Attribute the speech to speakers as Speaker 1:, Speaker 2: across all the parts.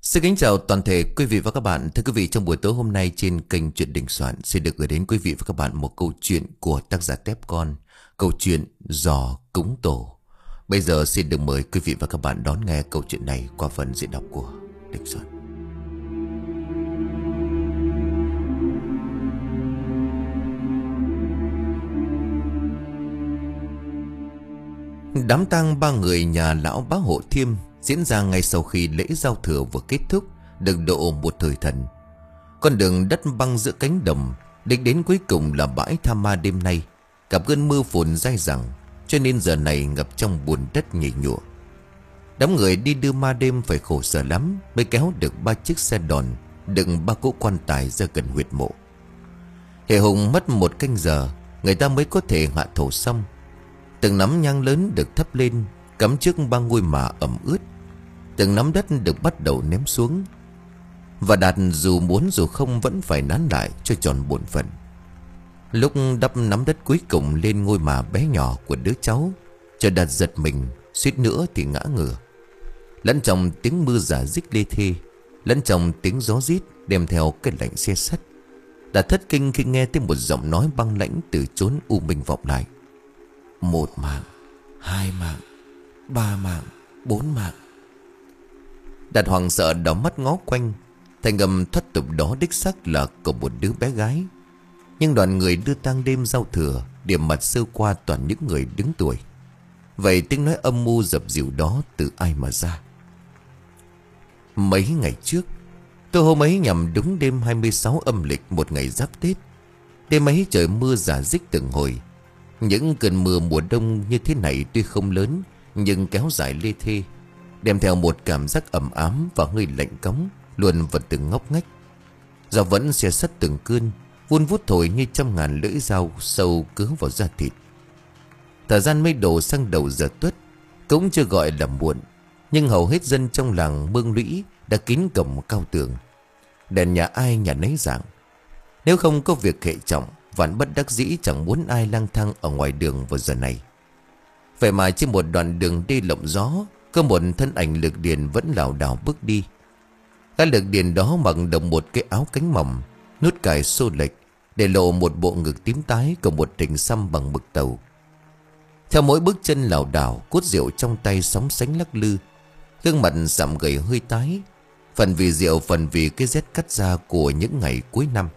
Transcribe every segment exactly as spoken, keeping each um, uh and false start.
Speaker 1: Xin kính chào toàn thể quý vị và các bạn. Thưa quý vị, trong buổi tối hôm nay trên kênh Chuyện Đình Soạn xin được gửi đến quý vị và các bạn một câu chuyện của tác giả Tép Con, câu chuyện Giò Cúng Tổ. Bây giờ xin được mời quý vị và các bạn đón nghe câu chuyện này qua phần diễn đọc của Đình Soạn. Đám tang ba người nhà lão Bá Hộ Thiêm diễn ra ngay sau khi lễ giao thừa vừa kết thúc được độ một thời thần. Con đường đất băng giữa cánh đồng, đích đến cuối cùng là bãi Tha Ma đêm nay gặp cơn mưa phùn dai dẳng, cho nên giờ này ngập trong bùn đất nhầy nhụa. Đám người đi đưa ma đêm phải khổ sở lắm mới kéo được ba chiếc xe đòn đựng ba cỗ quan tài ra gần huyệt mộ. Hệ hùng mất một canh giờ người ta mới có thể hạ thổ xong. Từng nắm nhang lớn được thắp lên cắm trước ba ngôi mả ẩm ướt. Từng nắm đất được bắt đầu ném xuống. Và Đạt dù muốn dù không vẫn phải nán lại cho tròn bổn phận. Lúc đắp nắm đất cuối cùng lên ngôi mả bé nhỏ của đứa cháu, cho Đạt giật mình, suýt nữa thì ngã ngửa. Lẫn trong tiếng mưa rả rích lê thê, lẫn trong tiếng gió rít đem theo cái lạnh xe sắt, Đạt thất kinh khi nghe thấy một giọng nói băng lãnh từ chốn u minh vọng lại. Một mạng, hai mạng, ba mạng, bốn mạng. Đạt hoàng sợ đỏ mắt ngó quanh. Thành âm thoát tục đó đích xác là của một đứa bé gái. Nhưng đoàn người đưa tang đêm giao thừa, điểm mặt sơ qua toàn những người đứng tuổi. Vậy tiếng nói âm mưu dập dìu đó từ ai mà ra? Mấy ngày trước, tôi hôm ấy nhằm đúng đêm hai mươi sáu âm lịch, một ngày giáp Tết. Đêm ấy trời mưa rả rích từng hồi. Những cơn mưa mùa đông như thế này tuy không lớn, nhưng kéo dài lê thê, đem theo một cảm giác ẩm ám và hơi lạnh cóng luôn vật từng ngóc ngách. Gió vẫn xe sắt từng cơn, vun vút thổi như trăm ngàn lưỡi dao sâu cứa vào da thịt. Thời gian mới đổ sang đầu giờ tuất, cũng chưa gọi là muộn, nhưng hầu hết dân trong làng Mương Lũy đã kín cổng cao tường. Đèn nhà ai nhà nấy rạng. Nếu không có việc hệ trọng, vạn bất đắc dĩ chẳng muốn ai lang thang ở ngoài đường vào giờ này. Vậy mà trên một đoạn đường đi lộng gió, có một thân ảnh lực điền vẫn lảo đảo bước đi. Cái lực điền đó mặc đồng một cái áo cánh mỏng, nút cài xô lệch, để lộ một bộ ngực tím tái của một hình xăm bằng mực tàu. Theo mỗi bước chân lảo đảo, cút rượu trong tay sóng sánh lắc lư, gương mặt sạm gầy hơi tái, phần vì rượu phần vì cái rét cắt da của những ngày cuối năm.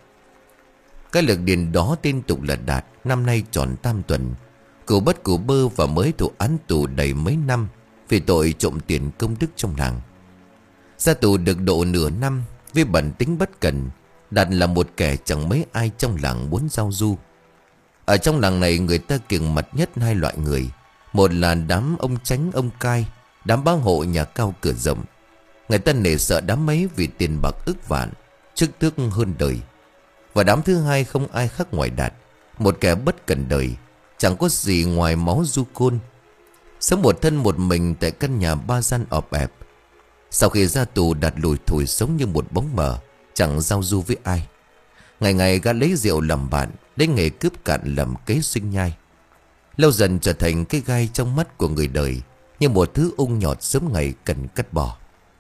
Speaker 1: Cái lực điền đó tên tục là Đạt, năm nay tròn tam tuần, cửu bất cửu bơ và mới thụ án tù đầy mấy năm vì tội trộm tiền công đức trong làng. Ra tù được độ nửa năm, vì bản tính bất cần, Đạt là một kẻ chẳng mấy ai trong làng muốn giao du. Ở trong làng này người ta kiêng mặt nhất hai loại người. Một là đám ông Chánh ông Cai, đám bá hộ nhà cao cửa rộng. Người ta nể sợ đám ấy vì tiền bạc ức vạn, chức tước hơn đời. Và đám thứ hai không ai khác ngoài Đạt, một kẻ bất cần đời, chẳng có gì ngoài máu du côn, sống một thân một mình tại căn nhà ba gian ọp ẹp. Sau khi ra tù, Đạt lủi thủi sống như một bóng mờ, chẳng giao du với ai. Ngày ngày gã lấy rượu làm bạn, lấy nghề cướp cạn làm kế sinh nhai. Lâu dần trở thành cái gai trong mắt của người đời, như một thứ ung nhọt sớm ngày cần cắt bỏ.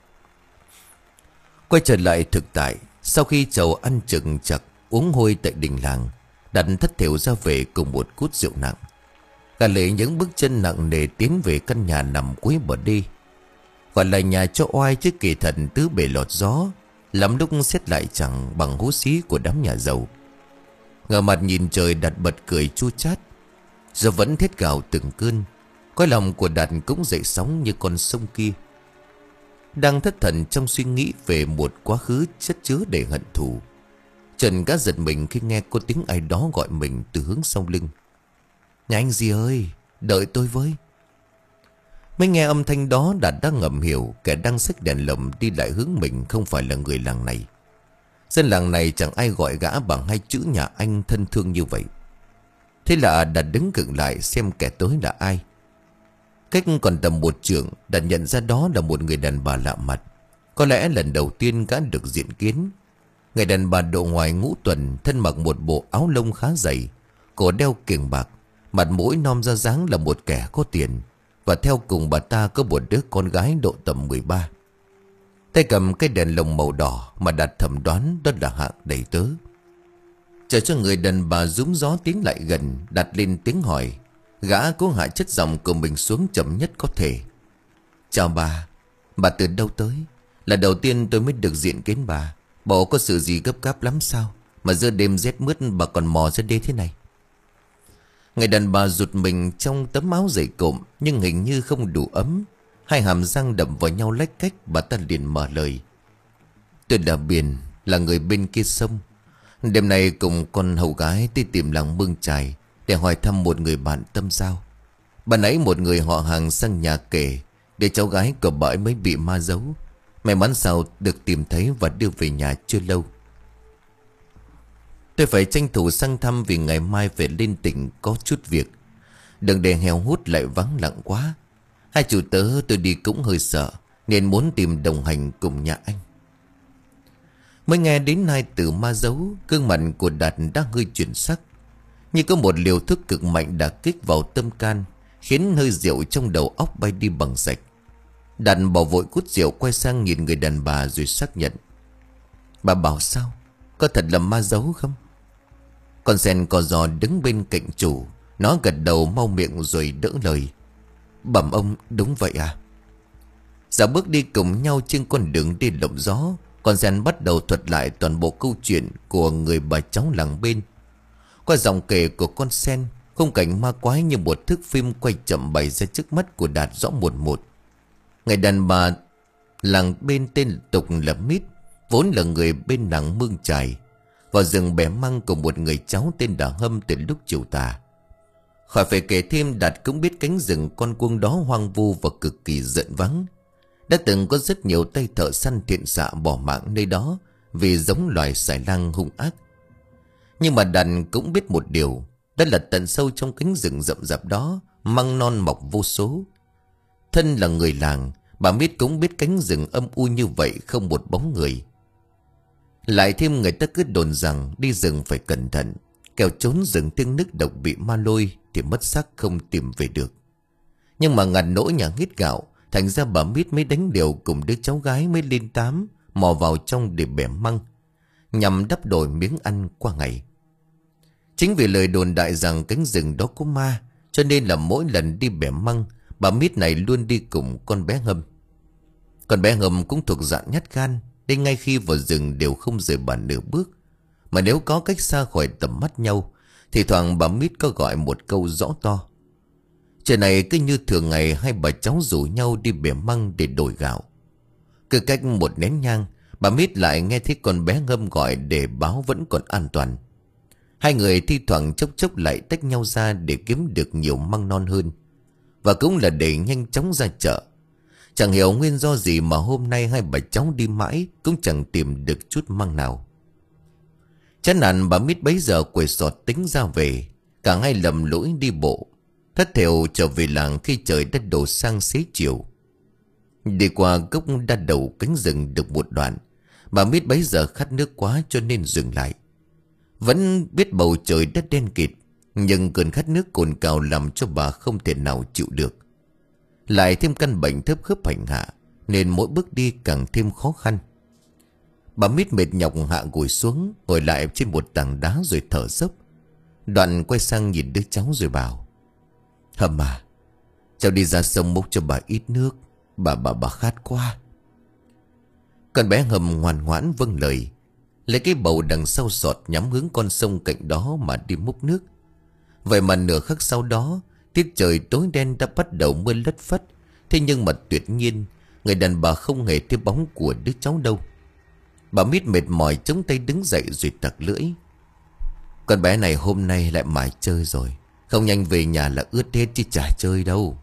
Speaker 1: Quay trở lại thực tại, sau khi chầu ăn chừng chật uống hôi tại đình làng, Đạt thất thểu ra về cùng một cút rượu nặng. Gã lấy những bước chân nặng nề tiến về căn nhà nằm cuối bờ đê. Gọi là nhà cho oai chứ kỳ thần tứ bề lọt gió, lắm lúc xét lại chẳng bằng hú xí của đám nhà giàu. Ngờ mặt nhìn trời, Đạt bật cười chua chát. Giờ vẫn thét gào từng cơn, cõi lòng của Đạt cũng dậy sóng như con sông kia. Đang thất thần trong suy nghĩ về một quá khứ chất chứa đầy hận thù, Trần gã giật mình khi nghe có tiếng ai đó gọi mình từ hướng sau lưng. Nhà anh gì ơi, đợi tôi với. Mới nghe âm thanh đó, Đạt đang ngầm hiểu kẻ đang xách đèn lồng đi lại hướng mình không phải là người làng này. Dân làng này chẳng ai gọi gã bằng hai chữ nhà anh thân thương như vậy. Thế là Đạt đứng cựng lại xem kẻ tới là ai. Cách còn tầm một trượng, Đạt nhận ra đó là một người đàn bà lạ mặt. Có lẽ lần đầu tiên gã được diện kiến. Người đàn bà độ ngoài ngũ tuần, thân mặc một bộ áo lông khá dày, cổ đeo kiềng bạc, mặt mũi nom ra dáng là một kẻ có tiền. Và theo cùng bà ta có một đứa con gái độ tầm mười ba. Tay cầm cái đèn lồng màu đỏ mà Đạt thầm đoán đó là Hạng đầy tớ. Chờ cho người đàn bà rúm gió tiến lại gần, Đạt lên tiếng hỏi. Gã cố hạ chất giọng của mình xuống chậm nhất có thể. Chào bà. Bà từ đâu tới? Là đầu tiên tôi mới được diện kiến bà. Bộ có sự gì gấp gáp lắm sao mà giữa đêm rét mướt bà còn mò ra đây thế này? Người đàn bà rụt mình trong tấm áo dày cộm, nhưng hình như không đủ ấm. Hai hàm răng đậm vào nhau lách cách, bà ta liền mở lời. Tôi là Biển, là người bên kia sông. Đêm nay cùng con hầu gái đi tìm làng Mương Chài để hỏi thăm một người bạn tâm giao. Bà nãy một người họ hàng sang nhà kể để cháu gái của bà ấy mới bị ma giấu. May mắn sao được tìm thấy và đưa về nhà chưa lâu. Tôi phải tranh thủ sang thăm vì ngày mai về lên tỉnh có chút việc. Đừng để heo hút lại vắng lặng quá. Hai chủ tớ tôi đi cũng hơi sợ, nên muốn tìm đồng hành cùng nhà anh. Mới nghe đến hai từ ma giấu, gương mặt của Đạt đã hơi chuyển sắc. Như có một liều thuốc cực mạnh đã kích vào tâm can, khiến hơi rượu trong đầu óc bay đi bằng sạch. Đạt bỏ vội cút rượu, quay sang nhìn người đàn bà rồi xác nhận. Bà bảo sao? Có thật là ma giấu không? Con sen cò giò đứng bên cạnh chủ, nó gật đầu mau miệng rồi đỡ lời. Bẩm ông, đúng vậy à? Dạ bước đi cùng nhau trên con đường đi lộng gió, con sen bắt đầu thuật lại toàn bộ câu chuyện của người bà cháu làng bên. Qua dòng kể của con sen, khung cảnh ma quái như một thước phim quay chậm bày ra trước mắt của Đạt rõ một một. Người đàn bà làng bên tên tục là Mít, vốn là người bên làng Mương Chài, vào rừng bẻ măng cùng một người cháu tên là Hâm từ lúc chiều tà. Khỏi phải kể thêm, Đạt cũng biết cánh rừng con cuông đó hoang vu và cực kỳ rợn vắng. Đã từng có rất nhiều tay thợ săn thiện xạ bỏ mạng nơi đó vì giống loài xài lang hung ác. Nhưng mà Đạt cũng biết một điều, đó là tận sâu trong cánh rừng rậm rạp đó, măng non mọc vô số. Thân là người làng, bà Mít cũng biết cánh rừng âm u như vậy không một bóng người. Lại thêm người ta cứ đồn rằng đi rừng phải cẩn thận, kẻo trốn rừng tiếng nức độc bị ma lôi thì mất xác không tìm về được. Nhưng mà ngặt nỗi nhà hít gạo, thành ra bà Mít mới đánh liều cùng đứa cháu gái mới lên tám, mò vào trong để bẻ măng, nhằm đắp đổi miếng ăn qua ngày. Chính vì lời đồn đại rằng cánh rừng đó có ma, cho nên là mỗi lần đi bẻ măng, bà Mít này luôn đi cùng con bé Hâm. Con bé Hâm cũng thuộc dạng nhát gan, nên ngay khi vào rừng đều không rời bà nửa bước. Mà nếu có cách xa khỏi tầm mắt nhau, thì thoảng bà Mít có gọi một câu rõ to. Trời này cứ như thường ngày hai bà cháu rủ nhau đi bẻ măng để đổi gạo. Cứ cách một nén nhang, bà Mít lại nghe thấy con bé Hâm gọi để báo vẫn còn an toàn. Hai người thi thoảng chốc chốc lại tách nhau ra để kiếm được nhiều măng non hơn, và cũng là để nhanh chóng ra chợ. Chẳng hiểu nguyên do gì mà hôm nay hai bà cháu đi mãi cũng chẳng tìm được chút măng nào. Chán nản, bà Mít bấy giờ quẩy sọt tính ra về. Cả hai lầm lũi đi bộ, thất thểu trở về làng khi trời đã đổ sang xế chiều. Đi qua gốc đa đầu cánh rừng được một đoạn, bà Mít bấy giờ khát nước quá cho nên dừng lại. Vẫn biết bầu trời đất đen kịt, nhưng cơn khát nước cồn cào làm cho bà không thể nào chịu được. Lại thêm căn bệnh thấp khớp hành hạ, nên mỗi bước đi càng thêm khó khăn. Bà Mít mệt nhọc hạ gùi xuống, ngồi lại trên một tảng đá rồi thở dốc. Đoạn quay sang nhìn đứa cháu rồi bảo: Hâm à, cháu đi ra sông múc cho bà ít nước, Bà bà bà khát quá. Con bé Hâm ngoan ngoãn vâng lời, lấy cái bầu đằng sau sọt nhắm hướng con sông cạnh đó mà đi múc nước. Vậy mà nửa khắc sau đó, tiết trời tối đen đã bắt đầu mưa lất phất. Thế nhưng mà tuyệt nhiên, người đàn bà không hề thấy bóng của đứa cháu đâu. Bà Mít mệt mỏi chống tay đứng dậy rồi tặc lưỡi: Con bé này hôm nay lại mải chơi rồi, không nhanh về nhà là ướt hết chứ chả chơi đâu.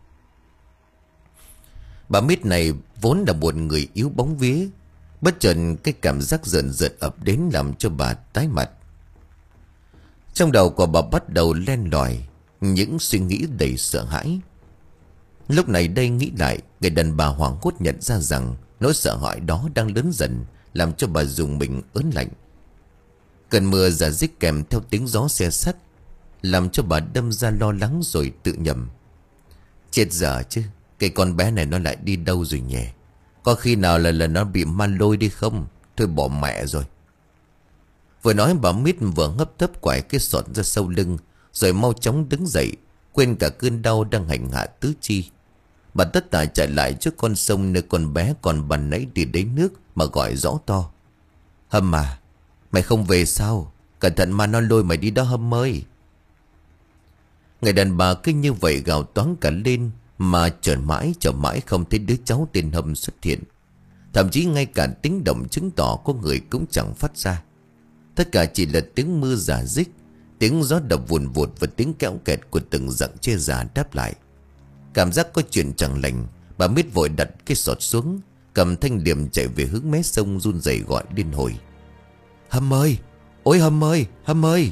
Speaker 1: Bà Mít này vốn là một người yếu bóng vía, bất chợt cái cảm giác rợn rợn ập đến làm cho bà tái mặt. Trong đầu của bà bắt đầu len lỏi những suy nghĩ đầy sợ hãi. Lúc này đây nghĩ lại, người đàn bà hoảng hốt nhận ra rằng nỗi sợ hãi đó đang lớn dần, làm cho bà rùng mình ớn lạnh. Cơn mưa rả rích kèm theo tiếng gió xe sắt, làm cho bà đâm ra lo lắng rồi tự nhầm: Chết dở chứ, cái con bé này nó lại đi đâu rồi nhỉ? Có khi nào là là nó bị ma lôi đi không? Thôi bỏ mẹ rồi. Vừa nói bà Mít vừa hấp tấp quải cái sọt ra sau lưng, rồi mau chóng đứng dậy, quên cả cơn đau đang hành hạ tứ chi. Bà tất tả chạy lại trước con sông nơi con bé còn bàn nãy đi lấy nước mà gọi rõ to. Hâm à, mày không về sao? Cẩn thận mà nó lôi mày đi đó Hâm ơi. Người đàn bà cứ như vậy gào toáng cả lên, mà chờ mãi chờ mãi không thấy đứa cháu tên Hâm xuất hiện. Thậm chí ngay cả tiếng động chứng tỏ có người cũng chẳng phát ra. Tất cả chỉ là tiếng mưa rả rích, tiếng gió đập vùn vụt và tiếng kéo kẹt của từng dặng che già đáp lại. Cảm giác có chuyện chẳng lành, bà Mít vội đặt cái sọt xuống, cầm thanh liềm chạy về hướng mé sông run rẩy gọi điên hồi. Hâm ơi, ôi Hâm ơi, Hâm ơi.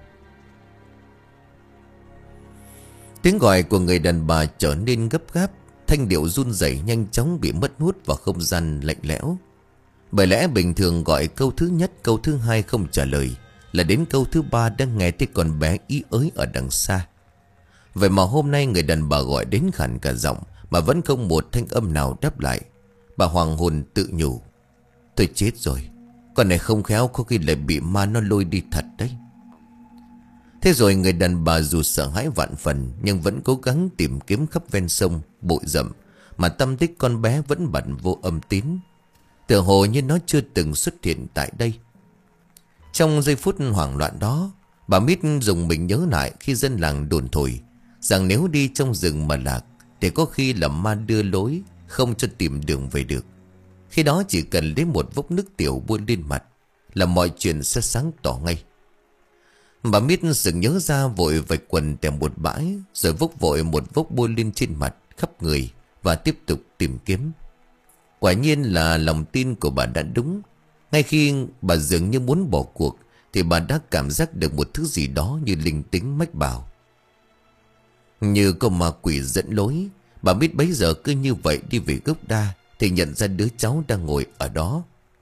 Speaker 1: Tiếng gọi của người đàn bà trở nên gấp gáp, thanh điệu run rẩy nhanh chóng bị mất hút vào không gian lạnh lẽo. Bởi lẽ bình thường gọi câu thứ nhất, câu thứ hai không trả lời, là đến câu thứ ba đang nghe thấy con bé ý ới ở đằng xa. Vậy mà hôm nay người đàn bà gọi đến khản cả giọng mà vẫn không một thanh âm nào đáp lại. Bà hoàng hồn tự nhủ, tôi chết rồi, con này không khéo có khi lại bị ma nó lôi đi thật đấy. Thế rồi người đàn bà dù sợ hãi vạn phần, nhưng vẫn cố gắng tìm kiếm khắp ven sông, bụi rậm, mà tâm tích con bé vẫn bận vô âm tín, tựa hồ như nó chưa từng xuất hiện tại đây. Trong giây phút hoảng loạn đó, bà Mít dùng mình nhớ lại khi dân làng đồn thổi rằng nếu đi trong rừng mà lạc thì có khi là ma đưa lối, không cho tìm đường về được. Khi đó chỉ cần lấy một vốc nước tiểu buôn lên mặt là mọi chuyện sẽ sáng tỏ ngay. Bà Mít sực nhớ ra, vội vạch quần tìm một bãi, rồi vốc vội một vốc bôi lên trên mặt, khắp người và tiếp tục tìm kiếm. Quả nhiên là lòng tin của bà đã đúng. Ngay khi bà dường như muốn bỏ cuộc thì bà đã cảm giác được một thứ gì đó như linh tính mách bảo. Như có ma quỷ dẫn lối, bà biết bấy giờ cứ như vậy đi về gốc đa thì nhận ra đứa cháu đang ngồi ở đó.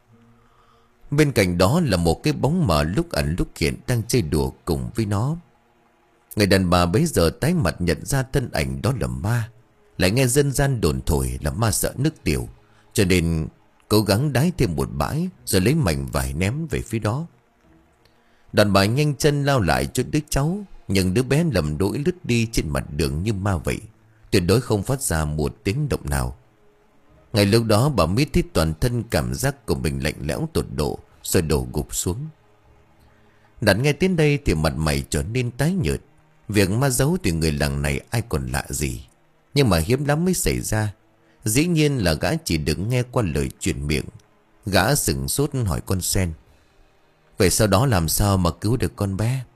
Speaker 1: Bên cạnh đó là một cái bóng mờ lúc ẩn lúc hiện đang chơi đùa cùng với nó. Người đàn bà bấy giờ tái mặt nhận ra thân ảnh đó là ma. Lại nghe dân gian đồn thổi là ma sợ nước tiểu, cho nên cố gắng đái thêm một bãi rồi lấy mảnh vải ném về phía đó. Đàn bà nhanh chân lao lại cho đứa cháu, nhưng đứa bé lầm đỗi lướt đi trên mặt đường như ma vậy, tuyệt đối không phát ra một tiếng động nào. Ngay lúc đó bà Mít thấy toàn thân cảm giác của mình lạnh lẽo tột độ, rồi đổ gục xuống. Đặt nghe đến đây thì mặt mày trở nên tái nhợt. Việc ma giấu thì người làng này ai còn lạ gì, nhưng mà hiếm lắm mới xảy ra. Dĩ nhiên là gã chỉ được nghe qua lời truyền miệng. Gã sửng sốt hỏi con sen, vậy sau đó làm sao mà cứu được con bé?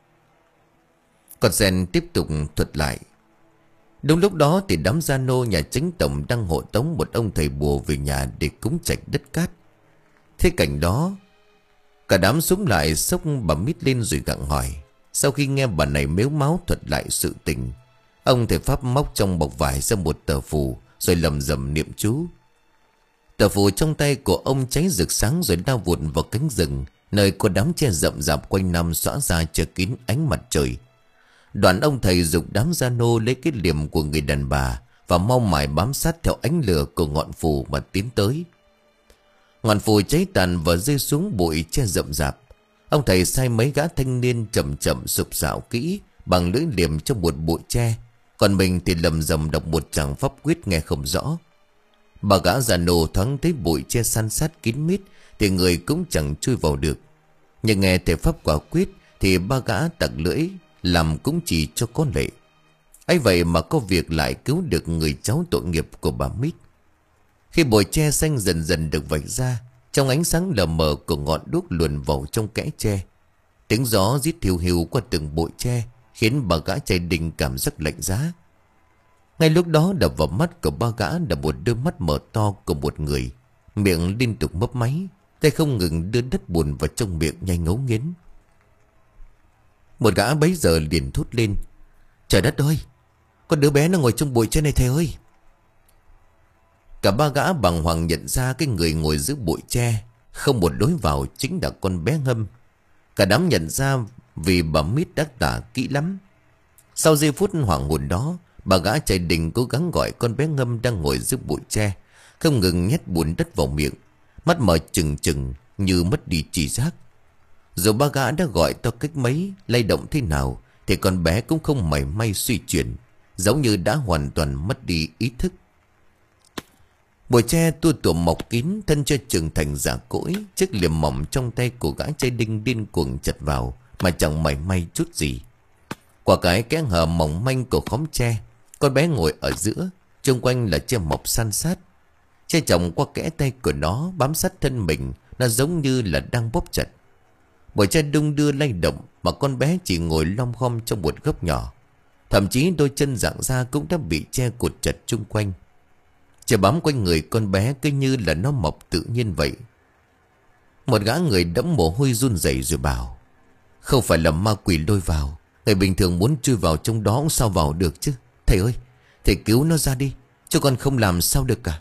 Speaker 1: Con sen tiếp tục thuật lại. Đúng lúc đó thì đám gia nô nhà chính tổng đang hộ tống một ông thầy bùa về nhà để cúng trạch đất cát. Thế cảnh đó, cả đám súng lại xốc bà Mít lên rồi gặng hỏi. Sau khi nghe bà này mếu máo thuật lại sự tình, ông thầy pháp móc trong bọc vải ra một tờ phù, rồi lầm rầm niệm chú. Tờ phù trong tay của ông cháy rực sáng rồi lao vụt vào cánh rừng, nơi có đám tre rậm rạp quanh năm xõa ra che kín ánh mặt trời. Đoạn ông thầy giục đám gia nô lấy cái liềm của người đàn bà và mau mải bám sát theo ánh lửa của ngọn phù mà tiến tới. Ngọn phù cháy tàn và rơi xuống bụi tre rậm rạp. Ông thầy sai mấy gã thanh niên chậm chậm sụp sạo kỹ bằng lưỡi liềm trong một bụi tre, còn mình thì lầm rầm đọc một tràng pháp quyết nghe không rõ. Bà gã già nô thoáng thấy bụi tre san sát kín mít thì người cũng chẳng chui vào được, nhưng nghe thể pháp quả quyết thì ba gã tặc lưỡi làm cũng chỉ cho có lệ. ấy vậy mà có việc lại cứu được người cháu tội nghiệp của bà Mít. Khi bụi tre xanh dần dần được vạch ra, trong ánh sáng lờ mờ của ngọn đuốc luồn vào trong kẽ tre, tiếng gió rít hiu hiu qua từng bụi tre khiến bà gã trai đình cảm giác lạnh giá. Ngay lúc đó đập vào mắt của ba gã là một đôi mắt mở to của một người, miệng liên tục mấp máy, tay không ngừng đưa đất bùn vào trong miệng nhai ngấu nghiến. Một gã bấy giờ liền thốt lên, trời đất ơi, con đứa bé nó ngồi trong bụi tre này thầy ơi. Cả ba gã bàng hoàng nhận ra cái người ngồi giữa bụi tre không một lối vào chính là con bé Ngâm. Cả đám nhận ra vì bà Mít đã tả kỹ lắm. Sau giây phút hoảng hồn đó, bà gã chạy đình cố gắng gọi con bé Ngâm đang ngồi giữa bụi tre. không ngừng nhét bùn đất vào miệng, mắt mở trừng trừng như mất đi trí giác. Dù ba gã đã gọi to cách mấy, lay động thế nào, thì con bé cũng không mảy may suy chuyển, giống như đã hoàn toàn mất đi ý thức. Bụi tre tua tủa mọc kín, thân cho trưởng thành giả cỗi. Chiếc liềm mỏng trong tay của gã trai đinh điên cuồng chặt vào, mà chẳng mảy may chút gì. Qua cái kẽ hở mỏng manh của khóm tre, con bé ngồi ở giữa, xung quanh là tre mọc san sát. Tre chồng qua kẽ tay của nó bám sát thân mình, nó giống như là đang bóp chặt. Bụi tre đung đưa lay động, mà con bé chỉ ngồi lom khom trong một góc nhỏ. Thậm chí đôi chân dạng ra cũng đã bị tre cột chặt chung quanh. Tre bám quanh người con bé cứ như là nó mọc tự nhiên vậy. Một gã người đẫm mồ hôi run rẩy rồi bảo: không phải là ma quỷ lôi vào, người bình thường muốn chui vào trong đó cũng sao vào được chứ. Thầy ơi, thầy cứu nó ra đi, cho con không làm sao được cả.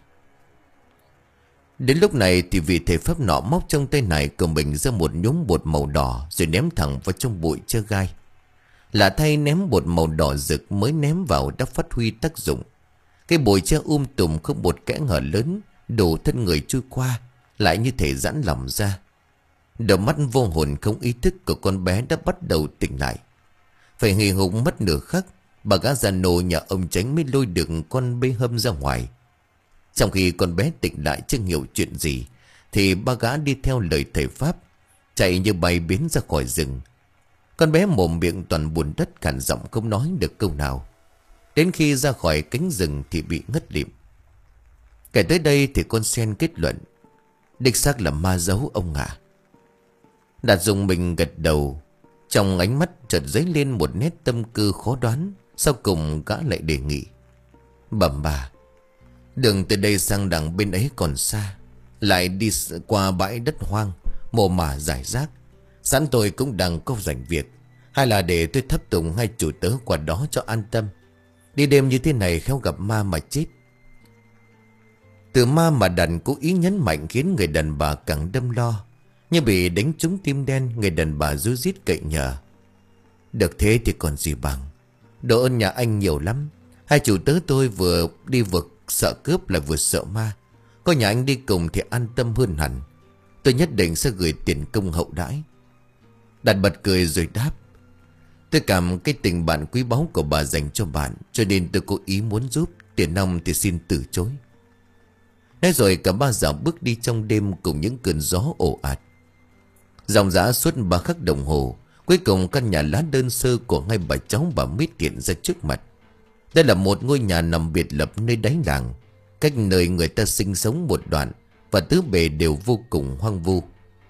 Speaker 1: Đến lúc này thì vị thầy pháp nọ móc trong tay này của mình ra một nhúm bột màu đỏ, rồi ném thẳng vào trong bụi tre gai. Lạ thay, ném bột màu đỏ rực mới ném vào đã phát huy tác dụng. Cái bụi tre um tùm không một kẽ hở lớn, đủ thân người trôi qua, lại như thể giãn lỏng ra. Đôi mắt vô hồn không ý thức của con bé đã bắt đầu tỉnh lại. Phải hì hục mất nửa khắc, bà gã già nổ nhà ông Tránh mới lôi được con bê hâm ra ngoài. Trong khi con bé tỉnh lại chưa hiểu chuyện gì, thì ba gã đi theo lời thầy pháp, chạy như bay biến ra khỏi rừng. Con bé mồm miệng toàn bùn đất, cạn giọng không nói được câu nào. Đến khi ra khỏi cánh rừng thì bị ngất lịm. Kể tới đây thì con sen kết luận: đích xác là ma giấu ông ạ. Đạt dùng mình gật đầu, trong ánh mắt chợt dấy lên một nét tâm tư khó đoán. Sau cùng gã lại đề nghị: bẩm bà, đường từ đây sang đằng bên ấy còn xa, lại đi qua bãi đất hoang, mồ mả rải rác. Sẵn tôi cũng đang có rảnh việc, hay là để tôi thấp tùng hai chủ tớ qua đó cho an tâm. Đi đêm như thế này khéo gặp ma mà chết. Từ ma mà đàn cố ý nhấn mạnh khiến người đàn bà càng đâm lo. Như bị đánh trúng tim đen, người đàn bà rú rít cậy nhờ: được thế thì còn gì bằng. Độ ơn nhà anh nhiều lắm. Hai chủ tớ tôi vừa đi vực sợ cướp lại vừa sợ ma. Có nhà anh đi cùng thì an tâm hơn hẳn. Tôi nhất định sẽ gửi tiền công hậu đãi. Đạt bật cười rồi đáp: tôi cảm cái tình bạn quý báu của bà dành cho bạn, cho nên tôi cố ý muốn giúp. Tiền nong thì xin từ chối. Nói rồi cả ba dạo bước đi trong đêm cùng những cơn gió ồ ạt. Dòng dã suốt ba khắc đồng hồ, cuối cùng căn nhà lá đơn sơ của ngay bà cháu bà Mít hiện ra trước mặt. Đây là một ngôi nhà nằm biệt lập nơi đáy làng, cách nơi người ta sinh sống một đoạn, và tứ bề đều vô cùng hoang vu.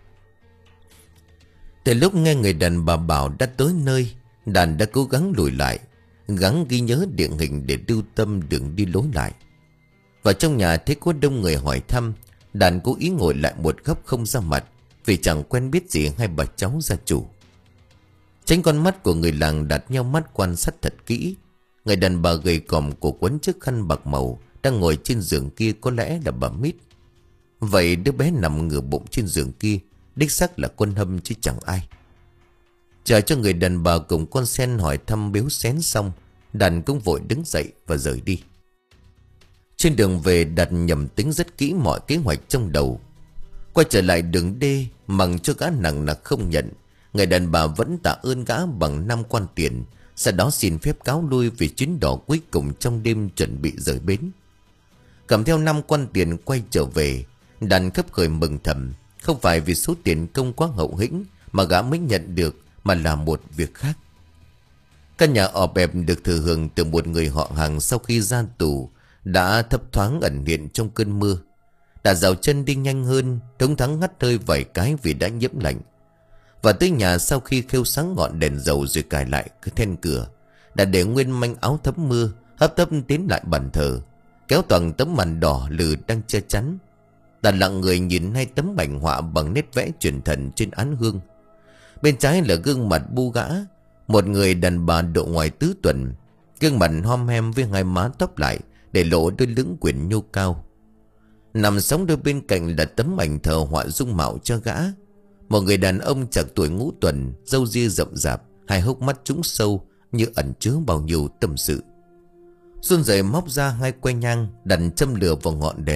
Speaker 1: Từ lúc nghe người đàn bà bảo đã tới nơi, Đàn đã cố gắng lùi lại, gắng ghi nhớ địa hình để lưu tâm đường đi lối lại. Và trong nhà thấy có đông người hỏi thăm, Đàn cố ý ngồi lại một góc không ra mặt, vì chẳng quen biết gì hai bà cháu gia chủ. Tránh con mắt của người làng đặt nhau mắt quan sát thật kỹ. Người đàn bà gầy còm của quấn chiếc khăn bạc màu đang ngồi trên giường kia có lẽ là bà Mít. Vậy đứa bé nằm ngửa bụng trên giường kia đích xác là con Hâm chứ chẳng ai. Chờ cho người đàn bà cùng con Sen hỏi thăm biếu xén xong, Đàn cũng vội đứng dậy và rời đi. Trên đường về, Đạt nhầm tính rất kỹ mọi kế hoạch trong đầu. Quay trở lại đường đê, mặc cho gã nặng nặc không nhận, người đàn bà vẫn tạ ơn gã bằng năm quan tiền, sau đó xin phép cáo lui vì chuyến đò cuối cùng trong đêm chuẩn bị rời bến. Cầm theo năm quan tiền quay trở về, Đàn khấp khởi mừng thầm. Không phải vì số tiền công quá hậu hĩnh mà gã mới nhận được, mà là một việc khác. Căn nhà ọp ẹp được thừa hưởng từ một người họ hàng sau khi ra tù đã thấp thoáng ẩn hiện trong cơn mưa. Đã dạo chân đi nhanh hơn, Thống Thắng hắt hơi vài cái vì đã nhiễm lạnh. Và tới nhà sau khi khêu sáng ngọn đèn dầu rồi cài lại cái then cửa, đã để nguyên manh áo thấm mưa, hấp tấp tiến lại bàn thờ, kéo toàn tấm màn đỏ lừ đang che chắn. Đã lặng người nhìn hai tấm bảnh họa bằng nét vẽ truyền thần trên án hương. Bên trái là gương mặt bu gã, một người đàn bà độ ngoài tứ tuần, gương mặt hom hem với hai má tóc lại để lộ đôi lưng quyển nhô cao. Nằm sóng đôi bên cạnh là tấm ảnh thờ họa dung mạo cho gã, một người đàn ông chạc tuổi ngũ tuần, râu ria rậm rạp, hai hốc mắt trũng sâu như ẩn chứa bao nhiêu tâm sự. Run rẩy móc ra hai que nhang, đặt châm lửa vào ngọn đèn,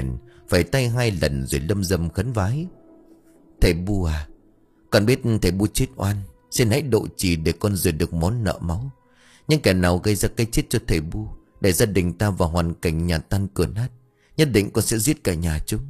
Speaker 1: phải tay hai lần rồi lâm dâm khấn vái. Thầy Bu à, con biết thầy Bu chết oan, xin hãy độ trì để con rửa được món nợ máu. Nhưng kẻ nào gây ra cái chết cho thầy Bu, để gia đình ta vào hoàn cảnh nhà tan cửa nát, nhất định con sẽ giết cả nhà chúng.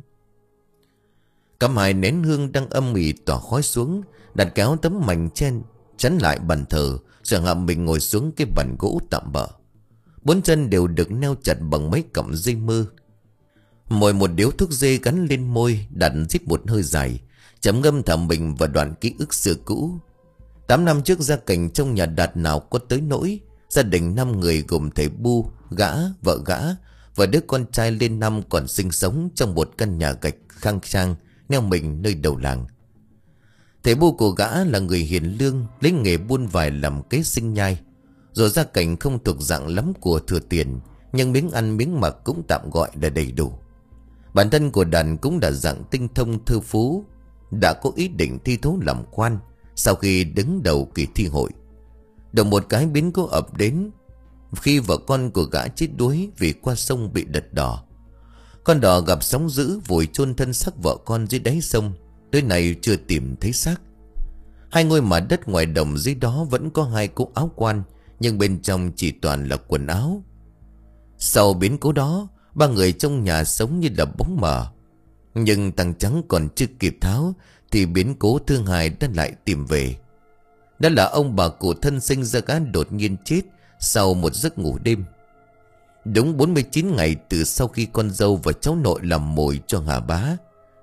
Speaker 1: Cắm hai nén hương đang âm ỉ tỏa khói xuống, đặt kéo tấm mảnh chen chắn lại bàn thờ, rồi hạ mình ngồi xuống cái bàn gỗ tạm bợ. Bốn chân đều được neo chặt bằng mấy cọng dây mơ. Mồi một điếu thuốc dê gắn lên môi, đặt rít một hơi dài, chấm ngâm thả mình vào đoạn ký ức xưa cũ. Tám năm trước gia cảnh trong nhà Đạt nào có tới nỗi. Gia đình năm người gồm thầy Bu, gã, vợ gã và đứa con trai lên năm còn sinh sống trong một căn nhà gạch khang trang neo mình nơi đầu làng. Thầy Bu của gã là người hiền lương, lấy nghề buôn vải làm kế sinh nhai. Rồi gia cảnh không thuộc dạng lắm của thừa tiền, nhưng miếng ăn miếng mặc cũng tạm gọi là đầy đủ. Bản thân của Đàn cũng là dạng tinh thông thư phú, đã có ý định thi thố làm quan sau khi đứng đầu kỳ thi hội. Đồng một cái biến cố ập đến khi vợ con của gã chết đuối vì qua sông bị lật đò. Con đò gặp sóng dữ vùi chôn thân xác vợ con dưới đáy sông, tới nay chưa tìm thấy xác. Hai ngôi mả đất ngoài đồng dưới đó vẫn có hai cúc áo quan, nhưng bên trong chỉ toàn là quần áo. Sau biến cố đó, ba người trong nhà sống như là bóng mờ. Nhưng tang trắng còn chưa kịp tháo thì biến cố thứ hai đã lại tìm về. Đó là ông bà cụ thân sinh ra gã đột nhiên chết sau một giấc ngủ đêm. Đúng bốn mươi chín ngày từ sau khi con dâu và cháu nội làm mồi cho Hà Bá.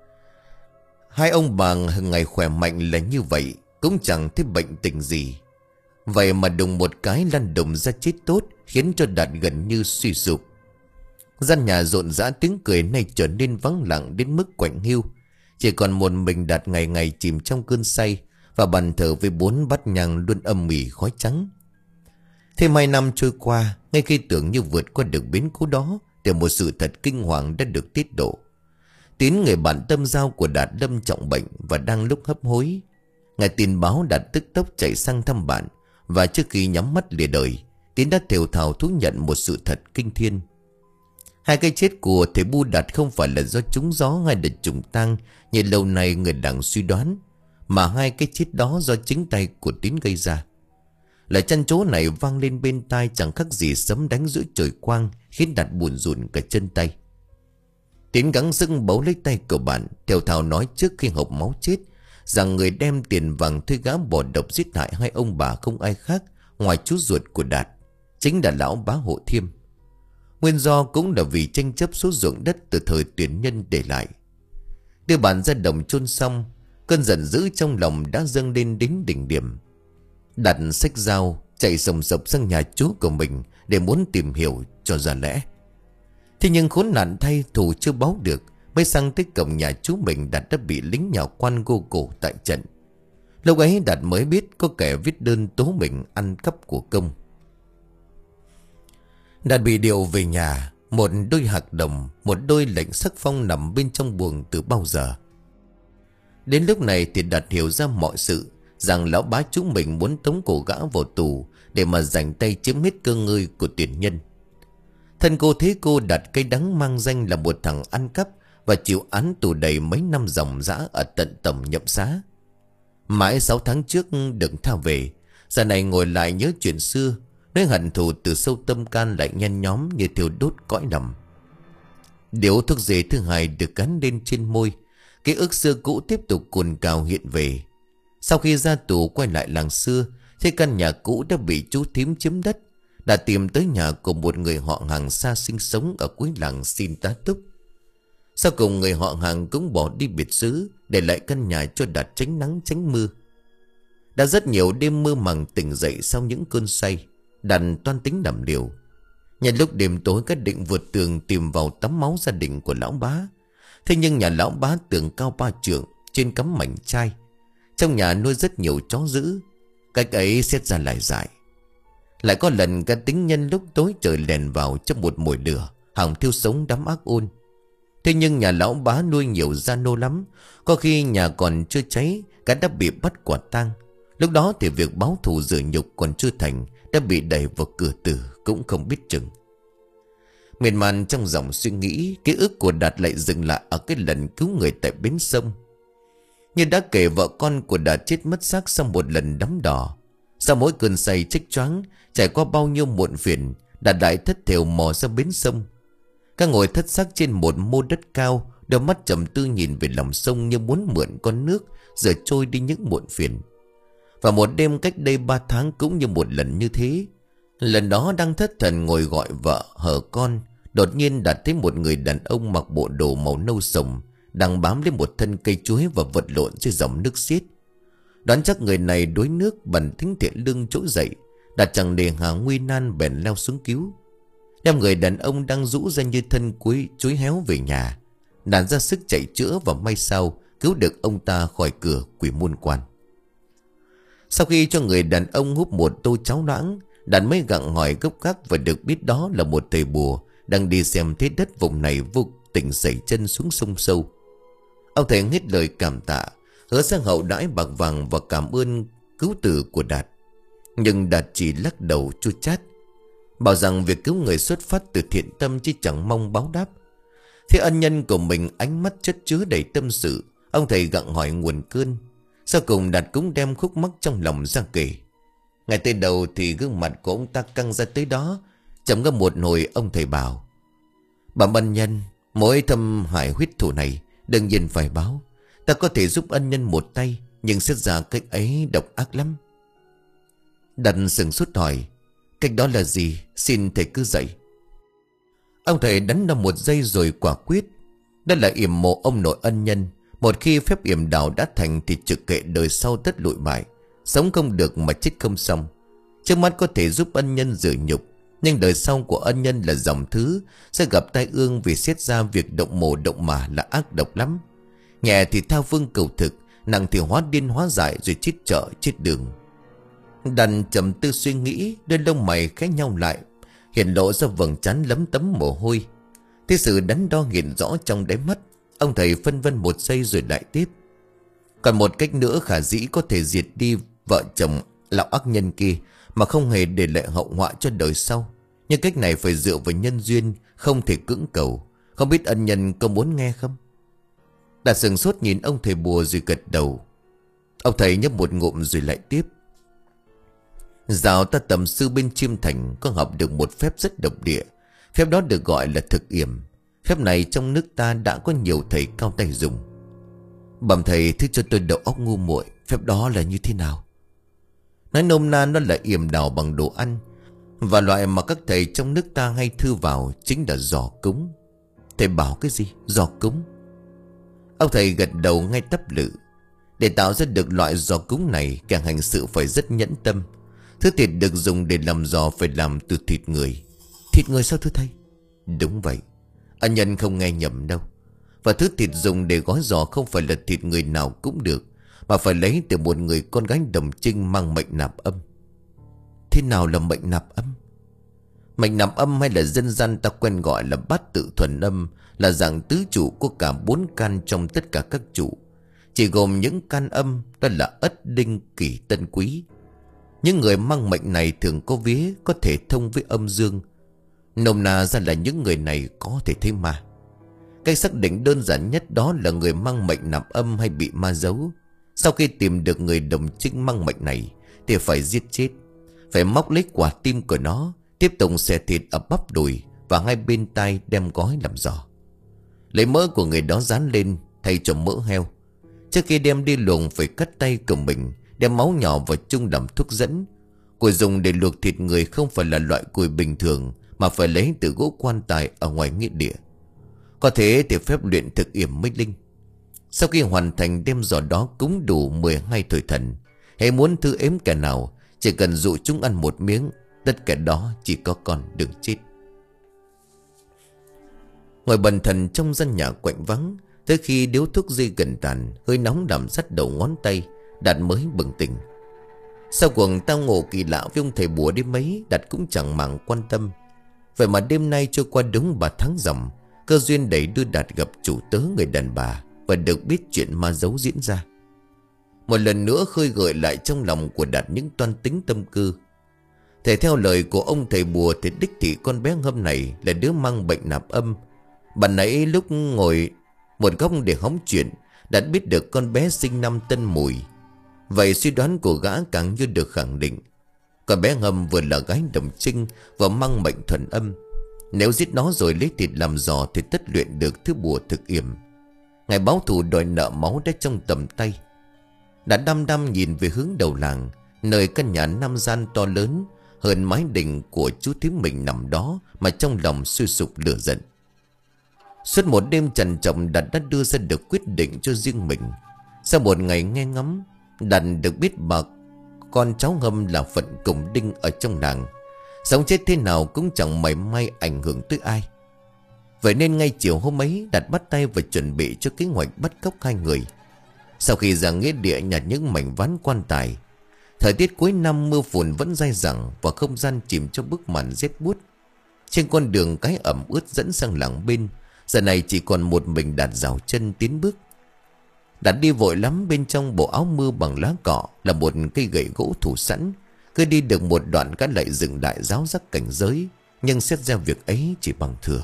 Speaker 1: Hai ông bà hằng ngày khỏe mạnh là như vậy, cũng chẳng thấy bệnh tình gì. Vậy mà đùng một cái lăn đùng ra chết tốt, khiến cho Đạt gần như suy sụp. Gian nhà rộn rã tiếng cười nay trở nên vắng lặng đến mức quạnh hiu. Chỉ còn một mình Đạt ngày ngày chìm trong cơn say, và bàn thờ với bốn bát nhang luôn âm mỉ khói trắng. Thêm hai năm trôi qua, ngay khi tưởng như vượt qua được biến cố đó, thì một sự thật kinh hoàng đã được tiết lộ. Tín, người bạn tâm giao của Đạt, lâm trọng bệnh và đang lúc hấp hối. Nghe tin báo, Đạt tức tốc chạy sang thăm bạn, và trước khi nhắm mắt lìa đời, Tín đã thều thào thú nhận một sự thật kinh thiên. Hai cái chết của thầy Bu Đạt không phải là do trúng gió hay là trùng tang như lâu nay người làng suy đoán, mà hai cái chết đó do chính tay của Tín gây ra. Lời trăn trố này vang lên bên tai chẳng khác gì sấm đánh giữa trời quang, khiến Đạt buồn rùn cả chân tay. Tín gắng sức bấu lấy tay của bạn, thều thào nói trước khi hộc máu chết rằng người đem tiền vàng thuê gã bỏ độc giết hại hai ông bà không ai khác ngoài chú ruột của Đạt, chính là lão Bá Hộ Thiêm. Nguyên do cũng là vì tranh chấp số ruộng đất từ thời tiền nhân để lại. Đưa bạn ra đồng chôn xong, cơn giận dữ trong lòng đã dâng lên đến đỉnh điểm. Đặt xách dao chạy sồng sộc sang nhà chú của mình để muốn tìm hiểu cho ra lẽ. Thế nhưng khốn nạn thay, thù chưa báo được, mới sang tới cổng nhà chú mình, Đạt đã bị lính nhà quan gô cổ tại trận. Lúc ấy Đạt mới biết có kẻ viết đơn tố mình ăn cắp của công. Đạt bị điều về nhà, một đôi hạc đồng, một đôi lệnh sắc phong nằm bên trong buồng từ bao giờ. Đến lúc này thì Đạt hiểu ra mọi sự, rằng lão bá chú mình muốn tống cổ gã vào tù để mà giành tay chiếm hết cơ ngơi của tiền nhân. Thân cô thế cô Đạt cây đắng mang danh là một thằng ăn cắp và chịu án tù đầy mấy năm ròng rã ở tận tầm nhậm xá. Mãi sáu tháng trước được tha về, giờ này ngồi lại nhớ chuyện xưa, nỗi hận thù từ sâu tâm can lại nhen nhóm như thiêu đốt cõi lòng. Điếu thuốc dê thứ hai được gắn lên trên môi, ký ức xưa cũ tiếp tục cồn cào hiện về. Sau khi ra tù quay lại làng xưa, thì căn nhà cũ đã bị chú thím chiếm đất, đã tìm tới nhà của một người họ hàng xa sinh sống ở cuối làng xin tá túc. Sau cùng người họ hàng cũng bỏ đi biệt xứ, để lại căn nhà cho Đạt tránh nắng tránh mưa. Đã rất nhiều đêm mơ màng tỉnh dậy sau những cơn say, Đạt toan tính làm liều. Nhân lúc đêm tối các định vượt tường tìm vào tắm máu gia đình của lão bá. Thế nhưng nhà lão bá tường cao ba trượng, trên cắm mảnh chai. Trong nhà nuôi rất nhiều chó dữ, cách ấy xét ra lại dại. Lại có lần cả tính nhân lúc tối trời lèn vào trong một mồi lửa, hòng thiêu sống đám ác ôn. Thế nhưng nhà lão bá nuôi nhiều gia nô lắm, có khi nhà còn chưa cháy, cả đã bị bắt quả tang. Lúc đó thì việc báo thù rửa nhục còn chưa thành, đã bị đẩy vào cửa tử cũng không biết chừng. Miên man trong dòng suy nghĩ, ký ức của Đạt lại dừng lại ở cái lần cứu người tại bến sông. Như đã kể, vợ con của Đạt chết mất xác sau một lần đắm đò. Sau mỗi cơn say chích choáng, trải qua bao nhiêu muộn phiền, Đạt lại thất thểu mò ra bến sông. Các ngồi thất xác trên một mô đất cao, đôi mắt trầm tư nhìn về lòng sông như muốn mượn con nước rửa trôi đi những muộn phiền. Và một đêm cách đây ba tháng cũng như một lần như thế. Lần đó đang thất thần ngồi gọi vợ hở con, đột nhiên Đạt thấy một người đàn ông mặc bộ đồ màu nâu sồng đang bám lên một thân cây chuối và vật lộn dưới dòng nước xiết. Đoán chắc người này đuối nước, bần tính thiện lương trỗi dậy. Đạt chẳng để hà nguy nan bèn leo xuống cứu, đem người đàn ông đang rũ ra như thân cuối chuối héo về nhà. Đạt ra sức chạy chữa và may sao cứu được ông ta khỏi cửa quỷ môn quan. Sau khi cho người đàn ông húp một tô cháo loãng, Đạt mới gặng hỏi gốc gác và được biết đó là một thầy bùa đang đi xem thế đất vùng này vô tình sẩy chân xuống sông sâu. Ông thầy hết lời cảm tạ, hứa sang hậu đãi bạc vàng và cảm ơn cứu tử của Đạt. Nhưng Đạt chỉ lắc đầu chua chát, bảo rằng việc cứu người xuất phát từ thiện tâm chứ chẳng mong báo đáp. Thế ân nhân của mình ánh mắt chất chứa đầy tâm sự. Ông thầy gặng hỏi nguồn cơn. Sau cùng Đạt cũng đem khúc mắc trong lòng ra kể. Ngay tới đầu thì gương mặt của ông ta căng ra tới đó. Chậm ngâm một hồi, ông thầy bảo: Bẩm ân nhân, mỗi thâm hại huyết thủ này đương nhiên phải báo. Ta có thể giúp ân nhân một tay, nhưng xét ra cách ấy độc ác lắm. Đạt sừng sốt hỏi: Cách đó là gì? Xin thầy cứ dạy. Ông thầy đắn đo một giây rồi quả quyết: Đó là yểm mộ ông nội ân nhân. Một khi phép yểm đạo đã thành thì trực kệ đời sau tất lụi bại. Sống không được mà chết không xong. Trước mắt có thể giúp ân nhân rửa nhục, nhưng đời sau của ân nhân là dòng thứ sẽ gặp tai ương, vì xét ra việc động mồ động mả là ác độc lắm. Nhẹ thì thao phương cầu thực, nặng thì hóa điên hóa dại rồi chết chợ chết đường. Đàn trầm tư suy nghĩ, đôi lông mày khẽ nhau lại, hiện lộ ra vầng trán lấm tấm mồ hôi. Thế sự đắn đo hiện rõ trong đáy mắt. Ông thầy phân vân một giây rồi lại tiếp: Còn một cách nữa khả dĩ có thể diệt đi vợ chồng lão ác nhân kia mà không hề để lại hậu họa cho đời sau. Nhưng cách này phải dựa vào nhân duyên, không thể cưỡng cầu. Không biết ân nhân có muốn nghe không? Đạt sừng sốt nhìn ông thầy bùa rồi gật đầu. Ông thầy nhấp một ngụm rồi lại tiếp: Dạo ta tầm sư bên Chiêm Thành có học được một phép rất độc địa. Phép đó được gọi là thực yểm. Phép này trong nước ta đã có nhiều thầy cao tay dùng. Bẩm thầy, thứ cho tôi đầu óc ngu muội, phép đó là như thế nào? Nói nôm na nó là yểm đào bằng đồ ăn, và loại mà các thầy trong nước ta hay thư vào chính là giò cúng. Thầy bảo cái gì? Giò cúng? Ông thầy gật đầu ngay tấp lự. Để tạo ra được loại giò cúng này, kẻ hành sự phải rất nhẫn tâm. Thứ thịt được dùng để làm giò phải làm từ thịt người. Thịt người sao thưa thầy? Đúng vậy, ân nhân không nghe nhầm đâu. Và thứ thịt dùng để gói giò không phải là thịt người nào cũng được, mà phải lấy từ một người con gái đồng trinh mang mệnh nạp âm. Thế nào là mệnh nạp âm? Mệnh nạp âm hay là dân gian ta quen gọi là bát tự thuần âm, là dạng tứ trụ có cả bốn can trong tất cả các trụ. Chỉ gồm những can âm, đó là Ất, Đinh, Kỷ, Tân, Quý. Những người mang mệnh này thường có vía có thể thông với âm dương. Nôm na ra là những người này có thể thấy ma. Cách xác định đơn giản nhất đó là người mang mệnh nạp âm hay bị ma giấu. Sau khi tìm được người đồng trinh mang mệnh này thì phải giết chết. Phải móc lấy quả tim của nó, tiếp tục xẻ thịt ở bắp đùi và hai bên tai đem gói làm giò. Lấy mỡ của người đó dán lên thay cho mỡ heo. Trước khi đem đi luồng phải cắt tay của mình, đem máu nhỏ vào chung làm thuốc dẫn. Củi dùng để luộc thịt người không phải là loại củi bình thường, mà phải lấy từ gỗ quan tài ở ngoài nghĩa địa. Có thế thì phép luyện thực yểm mới linh. Sau khi hoàn thành đem giò đó cúng đủ mười hai thời thần, hễ muốn thư ếm kẻ nào, chỉ cần dụ chúng ăn một miếng, tất cả đó chỉ có con đường chết. Ngồi bần thần trong gian nhà quạnh vắng, tới khi điếu thuốc dây gần tàn, hơi nóng làm sắt đầu ngón tay, Đạt mới bừng tỉnh. Sau cuộc tao ngộ kỳ lạ với ông thầy bùa đến mấy, Đạt cũng chẳng màng quan tâm. Vậy mà đêm nay trôi qua đúng ba tháng rằm, cơ duyên đẩy đưa Đạt gặp chủ tớ người đàn bà và được biết chuyện ma giấu diễn ra. Một lần nữa khơi gợi lại trong lòng của Đạt những toan tính tâm tư. Thể theo lời của ông thầy bùa thì đích thị con bé Ngâm này là đứa mang bệnh nạp âm. Bạn nãy lúc ngồi một góc để hóng chuyện đã biết được con bé sinh năm Tân Mùi. Vậy suy đoán của gã càng như được khẳng định. Con bé Ngâm vừa là gái đồng trinh, vừa mang mệnh thuần âm. Nếu giết nó rồi lấy thịt làm giò thì tất luyện được thứ bùa thực yểm. Ngày báo thù đòi nợ máu đã trong tầm tay. Đã đăm đăm nhìn về hướng đầu làng, nơi căn nhà năm gian to lớn hơn mái đình của chú thím mình nằm đó, mà trong lòng sôi sục lửa giận. Suốt một đêm trằn trọc, Đạt đã đưa ra được quyết định cho riêng mình. Sau một ngày nghe ngóng, Đạt được biết bà con cháu Ngâm là phận cùng đinh ở trong làng, sống chết thế nào cũng chẳng mảy may ảnh hưởng tới ai. Vậy nên ngay chiều hôm ấy, Đạt bắt tay và chuẩn bị cho kế hoạch bắt cóc hai người. Sau khi ra nghĩa địa nhặt những mảnh ván quan tài, thời tiết cuối năm mưa phùn vẫn dai dẳng và không gian chìm trong bức màn rét buốt. Trên con đường cái ẩm ướt dẫn sang làng bên, giờ này chỉ còn một mình Đạt rào chân tiến bước. Đạt đi vội lắm, bên trong bộ áo mưa bằng lá cọ là một cây gậy gỗ thủ sẵn. Cứ đi được một đoạn gã lại dừng lại giáo giác cảnh giới, nhưng xét ra việc ấy chỉ bằng thừa.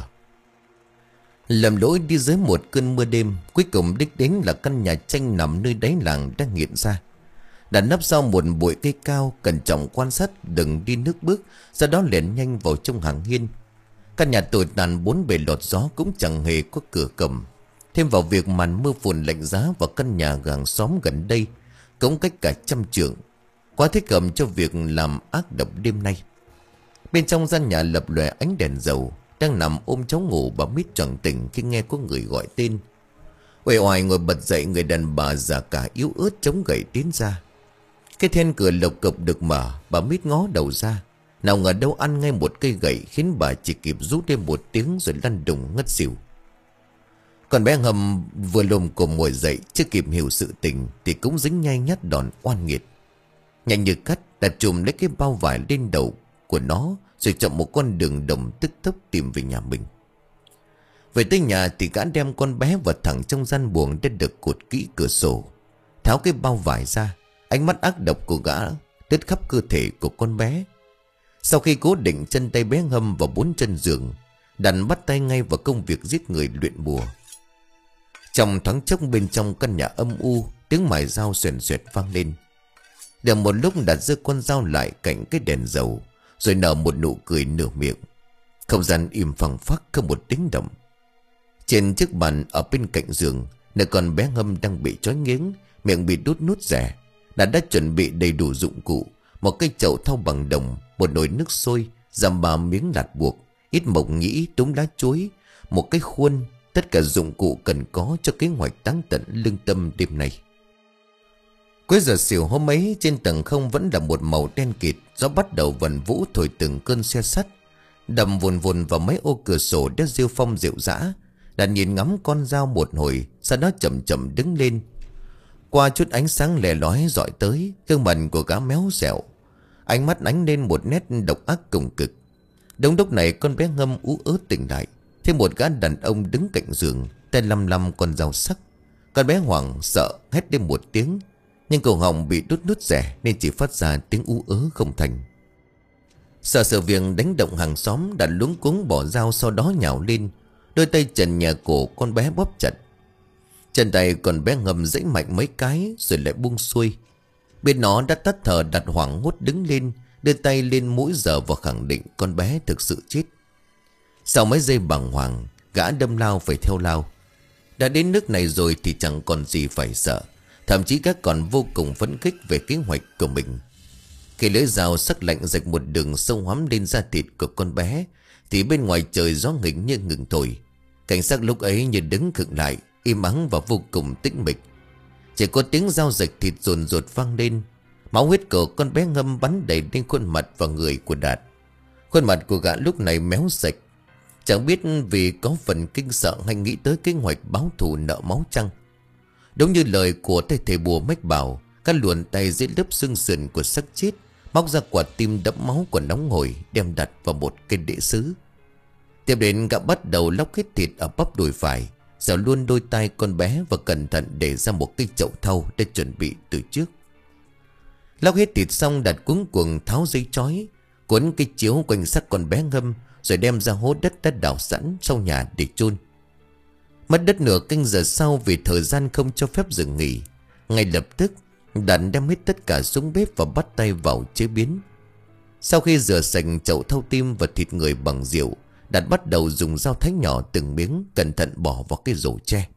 Speaker 1: Lầm lỗi đi dưới một cơn mưa đêm, cuối cùng đích đến là căn nhà tranh nằm nơi đáy làng đang nghiện ra. Đã nấp sau một bụi cây cao, cẩn trọng quan sát đừng đi nước bước, sau đó lẻn nhanh vào trong hàng hiên. Căn nhà tồi tàn bốn bề lọt gió cũng chẳng hề có cửa cầm. Thêm vào việc màn mưa phùn lạnh giá vào căn nhà hàng xóm gần đây cũng cách cả trăm trượng, quá thích hợp cho việc làm ác độc đêm nay. Bên trong gian nhà lập lòe ánh đèn dầu, đang nằm ôm cháu ngủ bà Mít choàng tỉnh khi nghe có người gọi tên. Uể oải ngồi bật dậy, người đàn bà già cả yếu ớt chống gậy tiến ra. Cái then cửa lộc cộc được mở, bà Mít ngó đầu ra. Nào ngờ đâu ăn ngay một cây gậy, khiến bà chỉ kịp rú thêm một tiếng rồi lăn đùng ngất xỉu. Còn bé Ngâm vừa lồm cồm ngồi dậy, chưa kịp hiểu sự tình thì cũng dính ngay nhát đòn oan nghiệt. Nhanh như cắt, đặt chùm lấy cái bao vải lên đầu của nó, rồi chọn một con đường đồng tức tốc tìm về nhà mình. Về tới nhà thì gã đem con bé vào thẳng trong gian buồng đã được cột kỹ cửa sổ, tháo cái bao vải ra. Ánh mắt ác độc của gã đứt khắp cơ thể của con bé. Sau khi cố định chân tay bé Ngâm vào bốn chân giường, Đàn bắt tay ngay vào công việc giết người luyện bùa. Trong thoáng chốc, bên trong căn nhà âm u, tiếng mài dao xoèn xoẹt vang lên. Được một lúc, Đạt giơ con dao lại cạnh cái đèn dầu, rồi nở một nụ cười nửa miệng. Không gian im phăng phắc, không một tiếng động. Trên chiếc bàn ở bên cạnh giường, nơi con bé Ngâm đang bị trói nghiến, miệng bị đút nút rẻ, Đạt đã chuẩn bị đầy đủ dụng cụ: một cây chậu thau bằng đồng, một nồi nước sôi, dăm ba miếng lạt buộc, ít mộc nhĩ, túm lá chuối, một cái khuôn. Tất cả dụng cụ cần có cho kế hoạch táng tận lương tâm đêm nay. Cuối giờ xỉu hôm ấy, trên tầng không vẫn là một màu đen kịt. Gió bắt đầu vần vũ thổi từng cơn xe sắt, đầm vùn vùn vào mấy ô cửa sổ đã rêu phong rệu rã. Đạt nhìn ngắm con dao một hồi, sau đó chậm chậm đứng lên. Qua chút ánh sáng lè lói dọi tới, gương mặt của gã méo xẹo, ánh mắt ánh lên một nét độc ác cùng cực. Đúng lúc này, con bé Ngâm ú ớ tỉnh lại. Thêm một gã đàn ông đứng cạnh giường, tay lăm lăm con dao sắc. Con bé hoảng sợ hét lên một tiếng, nhưng cổ họng bị đút nút rẻ nên chỉ phát ra tiếng ú ớ không thành. Sợ sự việc đánh động hàng xóm, Đạt luống cuống bỏ dao, sau đó nhào lên, đôi tay trần nhà cổ con bé bóp chặt. Chân tay con bé Ngâm giãy mạnh mấy cái rồi lại buông xuôi. Bên nó đã tắt thở, Đạt hoảng hốt đứng lên, đưa tay lên mũi giờ và khẳng định con bé thực sự chết. Sau mấy giây bàng hoàng, gã đâm lao phải theo lao. Đã đến nước này rồi thì chẳng còn gì phải sợ. Thậm chí các còn vô cùng phấn khích về kế hoạch của mình. Khi lưỡi dao sắc lạnh rạch một đường sâu hoắm lên da thịt của con bé, thì bên ngoài trời gió nghịch như ngừng thổi. Cảnh sát lúc ấy như đứng khựng lại, im ắng và vô cùng tĩnh mịch. Chỉ có tiếng dao rạch thịt dồn dột vang lên. Máu huyết của con bé Ngâm bắn đầy lên khuôn mặt và người của Đạt. Khuôn mặt của gã lúc này méo sạch, chẳng biết vì có phần kinh sợ hay nghĩ tới kế hoạch báo thù nợ máu chăng. Đúng như lời của thầy thầy bùa mách bảo, các luồn tay dưới lớp xương sườn của xác chết, móc ra quả tim đẫm máu còn nóng hổi, đem đặt vào một cây đĩa sứ. Tiếp đến, gã bắt đầu lóc hết thịt ở bắp đùi phải, xẻo luôn đôi tay con bé và cẩn thận để ra một cây chậu thau để chuẩn bị từ trước. Lóc hết thịt xong, Đạt cuống cuồng tháo dây trói, cuốn cái chiếu quanh xác con bé Ngâm, rồi đem ra hố đất đã đào sẵn sau nhà để chôn. Mất đất nửa canh giờ sau vì thời gian không cho phép dừng nghỉ. Ngay lập tức Đạt đem hết tất cả xuống bếp và bắt tay vào chế biến. Sau khi rửa sạch chậu thau tim và thịt người bằng rượu, Đạt bắt đầu dùng dao thái nhỏ từng miếng, cẩn thận bỏ vào cái rổ tre.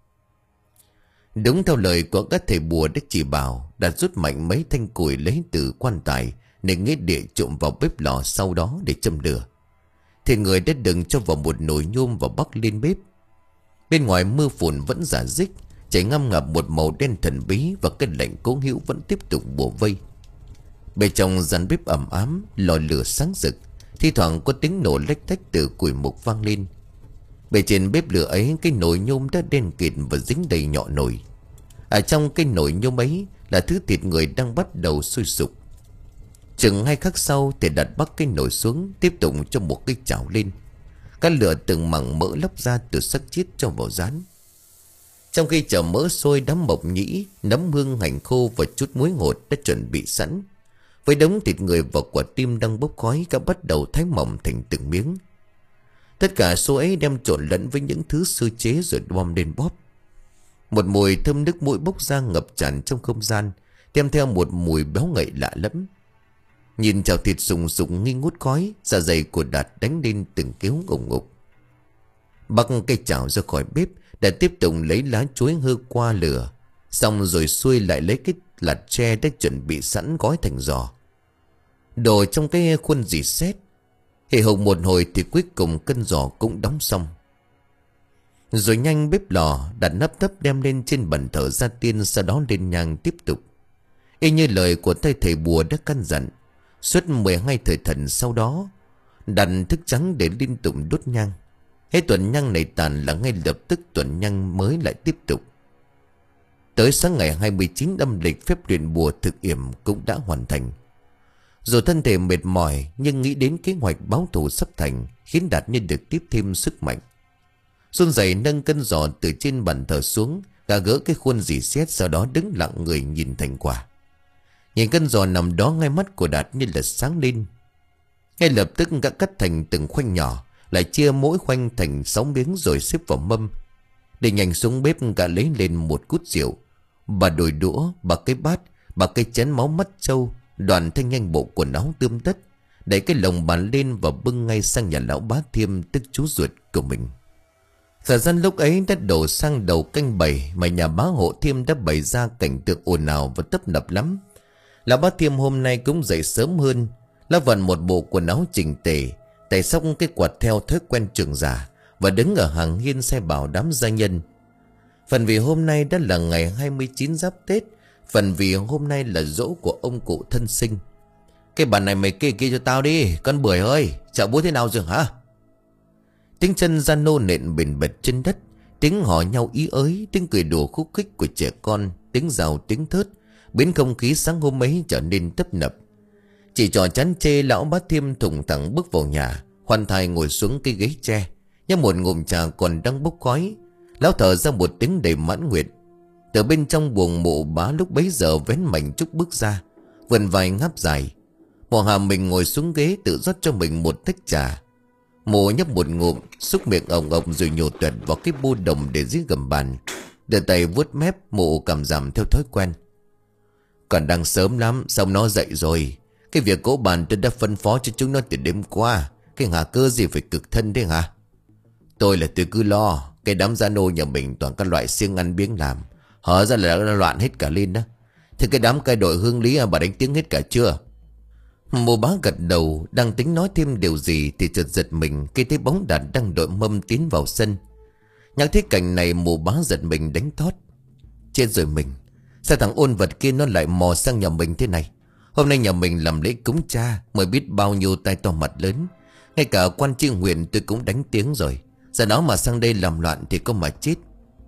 Speaker 1: Đúng theo lời của các thầy bùa đã chỉ bảo, Đạt rút mạnh mấy thanh củi lấy từ quan tài để nghĩa địa trộm vào bếp lò, sau đó để châm lửa. Thịt người đã đựng cho vào một nồi nhôm và bắc lên bếp. Bên ngoài mưa phùn vẫn rả rích, chảy ngăm ngập một màu đen thần bí, và cái lạnh cố hữu vẫn tiếp tục bủa vây. Bên trong gian bếp ẩm ám, lò lửa sáng rực, thi thoảng có tiếng nổ lách tách từ củi mục vang lên. Bề trên bếp lửa ấy, cái nồi nhôm đã đen kịt và dính đầy nhọ nồi. Ở trong cái nồi nhôm ấy là thứ thịt người đang bắt đầu sôi sục. Chừng hai khắc sau thì đặt bắt cái nồi xuống, tiếp tục cho một cái chảo lên. Các lửa từng mảng mỡ lóc ra từ xác chết cho vào rán. Trong khi chảo mỡ sôi, đám mộc nhĩ, nấm hương, hành khô và chút muối ngọt đã chuẩn bị sẵn. Với đống thịt người và quả tim đang bốc khói, các bắt đầu thái mỏng thành từng miếng. Tất cả số ấy đem trộn lẫn với những thứ sơ chế rồi bom lên bóp. Một mùi thơm nước mũi bốc ra ngập tràn trong không gian, đem theo một mùi béo ngậy lạ lẫm. Nhìn chảo thịt sùng sùng nghi ngút khói, dạ dày của Đạt đánh lên từng kéo ngục ngục. Bắc cây chảo ra khỏi bếp, đã tiếp tục lấy lá chuối hơ qua lửa, xong rồi xuôi lại lấy cái lạt tre đã chuẩn bị sẵn gói thành giò, đổ trong cái khuôn dì xét. Hì hục một hồi thì cuối cùng cân giò cũng đóng xong. Rồi nhanh bếp lò đặt nắp tấp đem lên trên bàn thờ gia tiên, sau đó lên nhang tiếp tục. Y như lời của tay thầy bùa đã căn dặn, suốt mười hai thời thần sau đó, đặt thức trắng để liên tục đốt nhang. Hết tuần nhang này tàn là ngay lập tức tuần nhang mới lại tiếp tục. Tới sáng ngày hai mươi chín âm lịch, phép luyện bùa thực yểm cũng đã hoàn thành. Dù thân thể mệt mỏi, nhưng nghĩ đến kế hoạch báo thù sắp thành khiến Đạt như được tiếp thêm sức mạnh. Run rẩy nâng cân giò từ trên bàn thờ xuống, gã gỡ cái khuôn dì xét, sau đó đứng lặng người nhìn thành quả. Nhìn cân giò nằm đó, ngay mắt của Đạt như là sáng lên. Ngay lập tức gã cắt thành từng khoanh nhỏ, lại chia mỗi khoanh thành sáu miếng rồi xếp vào mâm. Để nhanh xuống bếp, gã lấy lên một cút rượu, bà đồi đũa, bà cái bát, bà cái chén máu mắt trâu, đoàn thanh nhanh bộ quần áo tươm tất, đẩy cái lồng bàn lên và bưng ngay sang nhà lão Bá Thiêm, tức chú ruột của mình. Thời gian lúc ấy đã đổ sang đầu canh bảy, mà nhà bá hộ Thiêm đã bày ra cảnh tượng ồn ào và tấp nập lắm. Lão Bá Thiêm hôm nay cũng dậy sớm hơn, lão vận một bộ quần áo chỉnh tề, tay xốc cái quạt theo thói quen trưởng giả, và đứng ở hàng hiên xe bảo đám gia nhân. Phần vì hôm nay đã là ngày hai mươi chín Giáp Tết, phần vì hôm nay là giỗ của ông cụ thân sinh. Cái bàn này mày kê kê cho tao đi, con Bưởi ơi, chợ búa thế nào rồi hả? Tiếng chân gia nô nện bền bệt trên đất, tiếng hò nhau ý ới, tiếng cười đùa khúc khích của trẻ con, tiếng rào tiếng thớt, biến không khí sáng hôm ấy trở nên tấp nập. Chỉ trò chán chê, lão Bá Thiêm thùng thẳng bước vào nhà, khoan thai ngồi xuống cái ghế tre, nhấp một ngụm trà còn đang bốc khói. Lão thở ra một tiếng đầy mãn nguyện. Từ bên trong buồng mộ bá lúc bấy giờ vén mảnh trúc bước ra, vườn vài ngáp dài. Mộ Hà mình ngồi xuống ghế tự rót cho mình một tách trà. Mộ nhấp một ngụm, xúc miệng ồng ồng rồi nhổ tuyệt vào cái bu đồng để dưới gầm bàn. Đưa tay vuốt mép, mộ cảm giảm theo thói quen. Còn đang sớm lắm, xong nó dậy rồi. Cái việc cỗ bàn tôi đã phân phó cho chúng nó từ đêm qua. Cái hả cơ gì phải cực thân thế hả? Tôi là tôi cứ lo. Cái đám gia nô nhà mình toàn các loại siêng ăn biếng làm, hở ra là đã loạn hết cả lên đó. Thế cái đám cai đội hương lý à, bà đánh tiếng hết cả chưa? Mộ Bá gật đầu, đang tính nói thêm điều gì thì chợt giật mình khi thấy bóng Đạt đang đội mâm tiến vào sân. Nhắc thấy cảnh này, Mộ Bá giật mình đánh thót. Chết rồi mình, sao thằng ôn vật kia nó lại mò sang nhà mình thế này? Hôm nay nhà mình làm lễ cúng cha, mới biết bao nhiêu tai to mặt lớn. Ngay cả quan tri huyện tôi cũng đánh tiếng rồi. Giờ nó mà sang đây làm loạn thì có mà chết.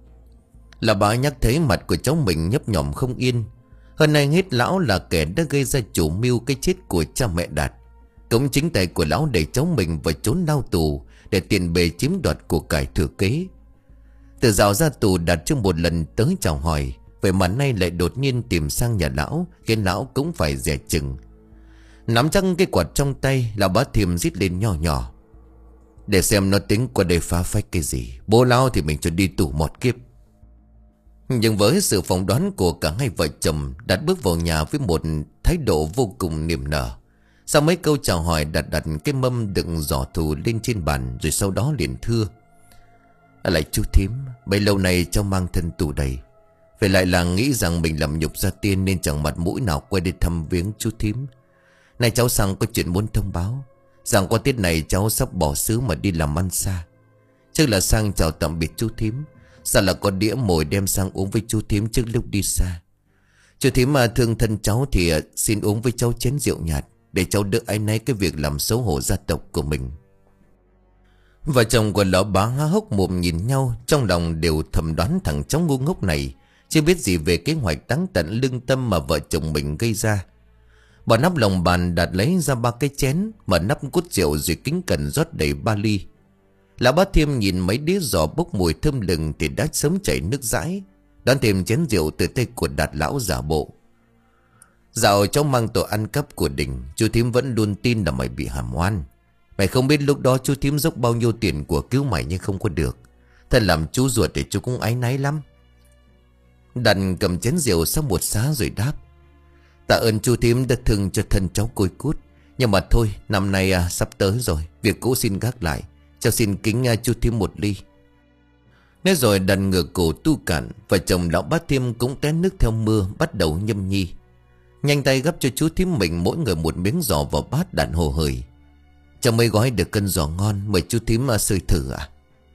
Speaker 1: Là bà nhắc thấy mặt của cháu mình nhấp nhòm không yên. Hơn ai hết, lão là kẻ đã gây ra chủ mưu cái chết của cha mẹ Đạt. Cũng chính tay của lão để cháu mình vào trốn lao tù, để tiền bề chiếm đoạt của cải thừa kế. Từ dạo ra tù, Đạt chưa một lần tới chào hỏi, vậy mà nay lại đột nhiên tìm sang nhà lão, khiến lão cũng phải dè chừng. Nắm chắc cái quạt trong tay, lão bá Thiêm rít lên nhỏ nhỏ: "Để xem nó tính qua đây phá phách cái gì. Bố lão thì mình cho đi tù một kiếp." Nhưng với sự phỏng đoán của cả hai vợ chồng, Đạt bước vào nhà với một thái độ vô cùng niềm nở. Sau mấy câu chào hỏi, Đạt đặt cái mâm đựng giỏ thù lên trên bàn, rồi sau đó liền thưa: "Lại chú thím, bấy lâu nay cháu mang thân tù đầy, về lại làng nghĩ rằng mình làm nhục gia tiên nên chẳng mặt mũi nào quay đi thăm viếng chú thím. Nay cháu sang có chuyện muốn thông báo, rằng qua Tết này cháu sắp bỏ xứ mà đi làm ăn xa. Trước là sang chào tạm biệt chú thím, sao là có đĩa mồi đem sang uống với chú thím trước lúc đi xa. Chú thím mà thương thân cháu thì xin uống với cháu chén rượu nhạt, để cháu đỡ áy náy cái việc làm xấu hổ gia tộc của mình." Vợ chồng của lão bá há hốc mồm nhìn nhau, trong lòng đều thầm đoán thằng cháu ngu ngốc này chưa biết gì về kế hoạch đáng tận lương tâm mà vợ chồng mình gây ra. Bỏ nắp lồng bàn, Đạt lấy ra ba cái chén, mở nắp cút rượu rồi kính cẩn rót đầy ba ly. Lão bá Thiêm nhìn mấy đĩa giò bốc mùi thơm lừng thì đã sớm chảy nước dãi, đón thêm chén rượu từ tay của Đạt lão giả bộ: "Dạo cháu mang tội ăn cắp của Đình, chú thím vẫn luôn tin là mày bị hàm oan. Mày không biết lúc đó chú thím dốc bao nhiêu tiền của cứu mày nhưng không có được. Thật làm chú ruột thì chú cũng áy náy lắm." Đạt cầm chén rượu sang một xá rồi đáp: "Tạ ơn chú thím đã thương cho thân cháu côi cút. Nhưng mà thôi, năm nay à, sắp tới rồi, việc cũ xin gác lại. Cháu xin kính à, chú thím một ly." Nói rồi Đạt ngửa cổ tu cạn. Vợ chồng lão bá Thiêm cũng té nước theo mưa, bắt đầu nhâm nhi. Nhanh tay gấp cho chú thím mình mỗi người một miếng giò vào bát. Đạt hồ hởi: "Cháu mới gói được cân giò ngon, mời chú thím mà sơi thử ạ."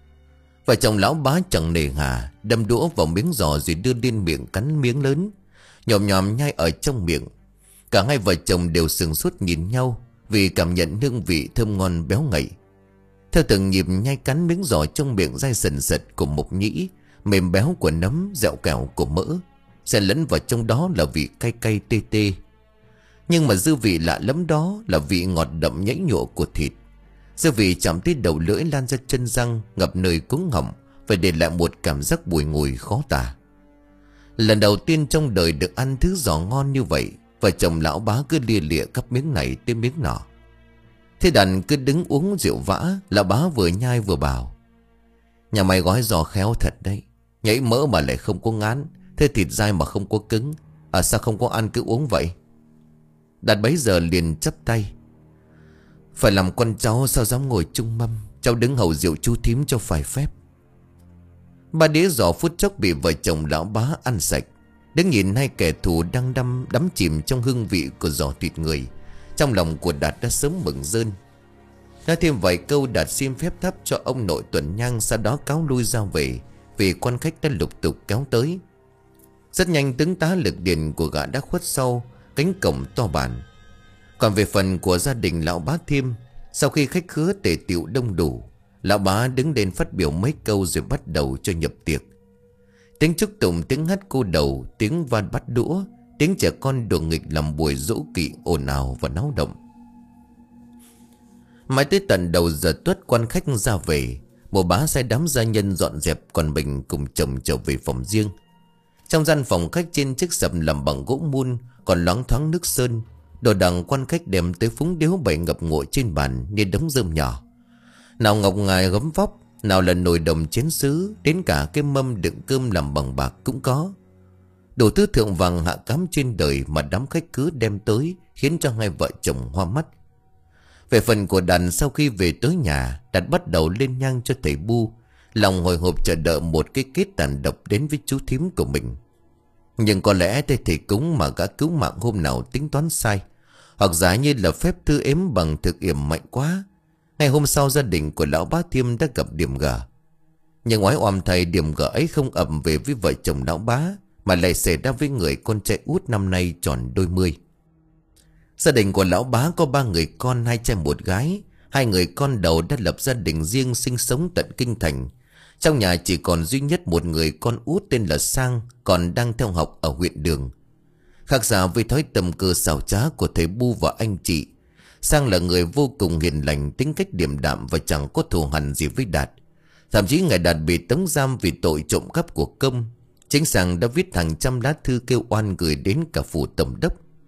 Speaker 1: Vợ chồng lão bá chẳng nề hà, đâm đũa vào miếng giò rồi đưa lên miệng cắn miếng lớn, nhòm nhòm nhai ở trong miệng. Cả hai vợ chồng đều sừng sốt nhìn nhau, vì cảm nhận hương vị thơm ngon béo ngậy. Theo từng nhịp nhai cắn miếng giò, trong miệng dai sần sật của mộc nhĩ, mềm béo của nấm, dẻo kẹo của mỡ, xen lẫn vào trong đó là vị cay cay tê tê. Nhưng mà dư vị lạ lắm đó là vị ngọt đậm nhảy nhụa của thịt. Dư vị chạm tới đầu lưỡi lan ra chân răng, ngập nơi cuống họng, phải để lại một cảm giác bùi ngùi khó tả. Lần đầu tiên trong đời được ăn thứ giò ngon như vậy, vợ chồng lão bá cứ lia lịa cắp miếng này tới miếng nọ. Thế Đàn cứ đứng uống rượu vã. Lão bá vừa nhai vừa bảo: "Nhà mày gói giò khéo thật đấy, nhảy mỡ mà lại không có ngán, thế thịt dai mà không có cứng. À sao không có ăn cứ uống vậy?" Đạt bấy giờ liền chắp tay: "Phải làm con cháu sao dám ngồi chung mâm, cháu đứng hầu rượu chú thím cho phải phép." Ba đĩa giò phút chốc bị vợ chồng lão bá ăn sạch. Đứng nhìn hai kẻ thù đang đắm đắm chìm trong hương vị của giò thịt người, trong lòng của Đạt đã sớm mừng rơn. Nói thêm vài câu, Đạt xin phép thắp cho ông nội Tuần Nhang, sau đó cáo lui ra về, vì quan khách đã lục tục kéo tới. Rất nhanh tướng tá Lực Điền của gã đã khuất sau cánh cổng to bản. Còn về phần của gia đình lão bá Thiêm, sau khi khách khứa tề tựu đông đủ, lão bá đứng lên phát biểu mấy câu rồi bắt đầu cho nhập tiệc. Tiếng chúc tụng, tiếng hát cô đầu, tiếng van bắt đũa, tiếng trẻ con đùa nghịch làm buổi dỗ kỵ ồn ào và náo động. Mãi tới tận đầu giờ tuất, quan khách ra về, một bá sai đám gia nhân dọn dẹp, còn mình cùng chồng trở về phòng riêng. Trong gian phòng khách, trên chiếc sập làm bằng gỗ mun còn loáng thoáng nước sơn. Đồ đằng quan khách đem tới phúng điếu bày ngập ngụa trên bàn như đống rơm nhỏ. Nào ngọc ngài gấm vóc, nào là nồi đồng chén sứ, đến cả cái mâm đựng cơm làm bằng bạc cũng có. Đủ thứ thượng vàng hạ cám trên đời mà đám khách cứ đem tới, khiến cho hai vợ chồng hoa mắt. Về phần của Đàn, sau khi về tới nhà, Đạt bắt đầu lên nhang cho thầy Bu, lòng hồi hộp chờ đợi một cái kết tàn độc đến với chú thím của mình. Nhưng có lẽ thầy thầy cúng mà gã cứu mạng hôm nào tính toán sai, hoặc giả như là phép thư ếm bằng thực yểm mạnh quá. Ngày hôm sau, gia đình của lão bá Thiêm đã gặp điểm gở. Nhưng ngoái oăm thầy, điểm gở ấy không ập về với vợ chồng lão bá, mà lại xảy ra với người con trai út năm nay tròn đôi mươi. Gia đình của lão bá có ba người con, hai trai một gái. Hai người con đầu đã lập gia đình riêng, sinh sống tận kinh thành. Trong nhà chỉ còn duy nhất một người con út tên là Sang, còn đang theo học ở huyện Đường. Khác xa với thói tầm cơ xảo trá của thầy Bu và anh chị, Sang là người vô cùng hiền lành, tính cách điềm đạm và chẳng có thù hằn gì với Đạt. Thậm chí ngày Đạt bị tống giam vì tội trộm cắp của công, chính Sang đã viết hàng trăm lá thư kêu oan gửi đến cả phủ tổng đốc.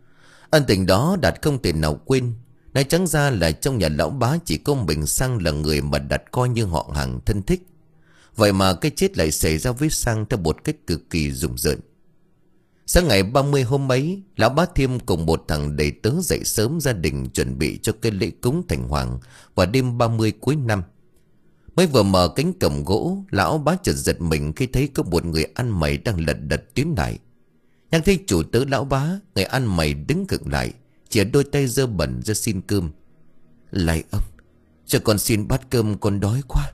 Speaker 1: Ân tình đó Đạt không thể nào quên. Nói trắng ra là trong nhà lão bá chỉ có mình Sang là người mà Đạt coi như họ hàng thân thích. Vậy mà cái chết lại xảy ra với Sang theo một cách cực kỳ rùng rợn. Sáng ngày ba mươi hôm ấy, lão bá Thiêm cùng một thằng đầy tớ dậy sớm gia đình chuẩn bị cho cái lễ cúng thành hoàng vào đêm ba mươi cuối năm. Mới vừa mở cánh cổng gỗ, lão bá chợt giật mình khi thấy có một người ăn mày đang lật đật tiến lại. Nhắc thấy chủ tớ lão bá, người ăn mày đứng khựng lại, chìa đôi tay dơ bẩn ra xin cơm. Lạy ông, cho con xin bát cơm, con đói quá.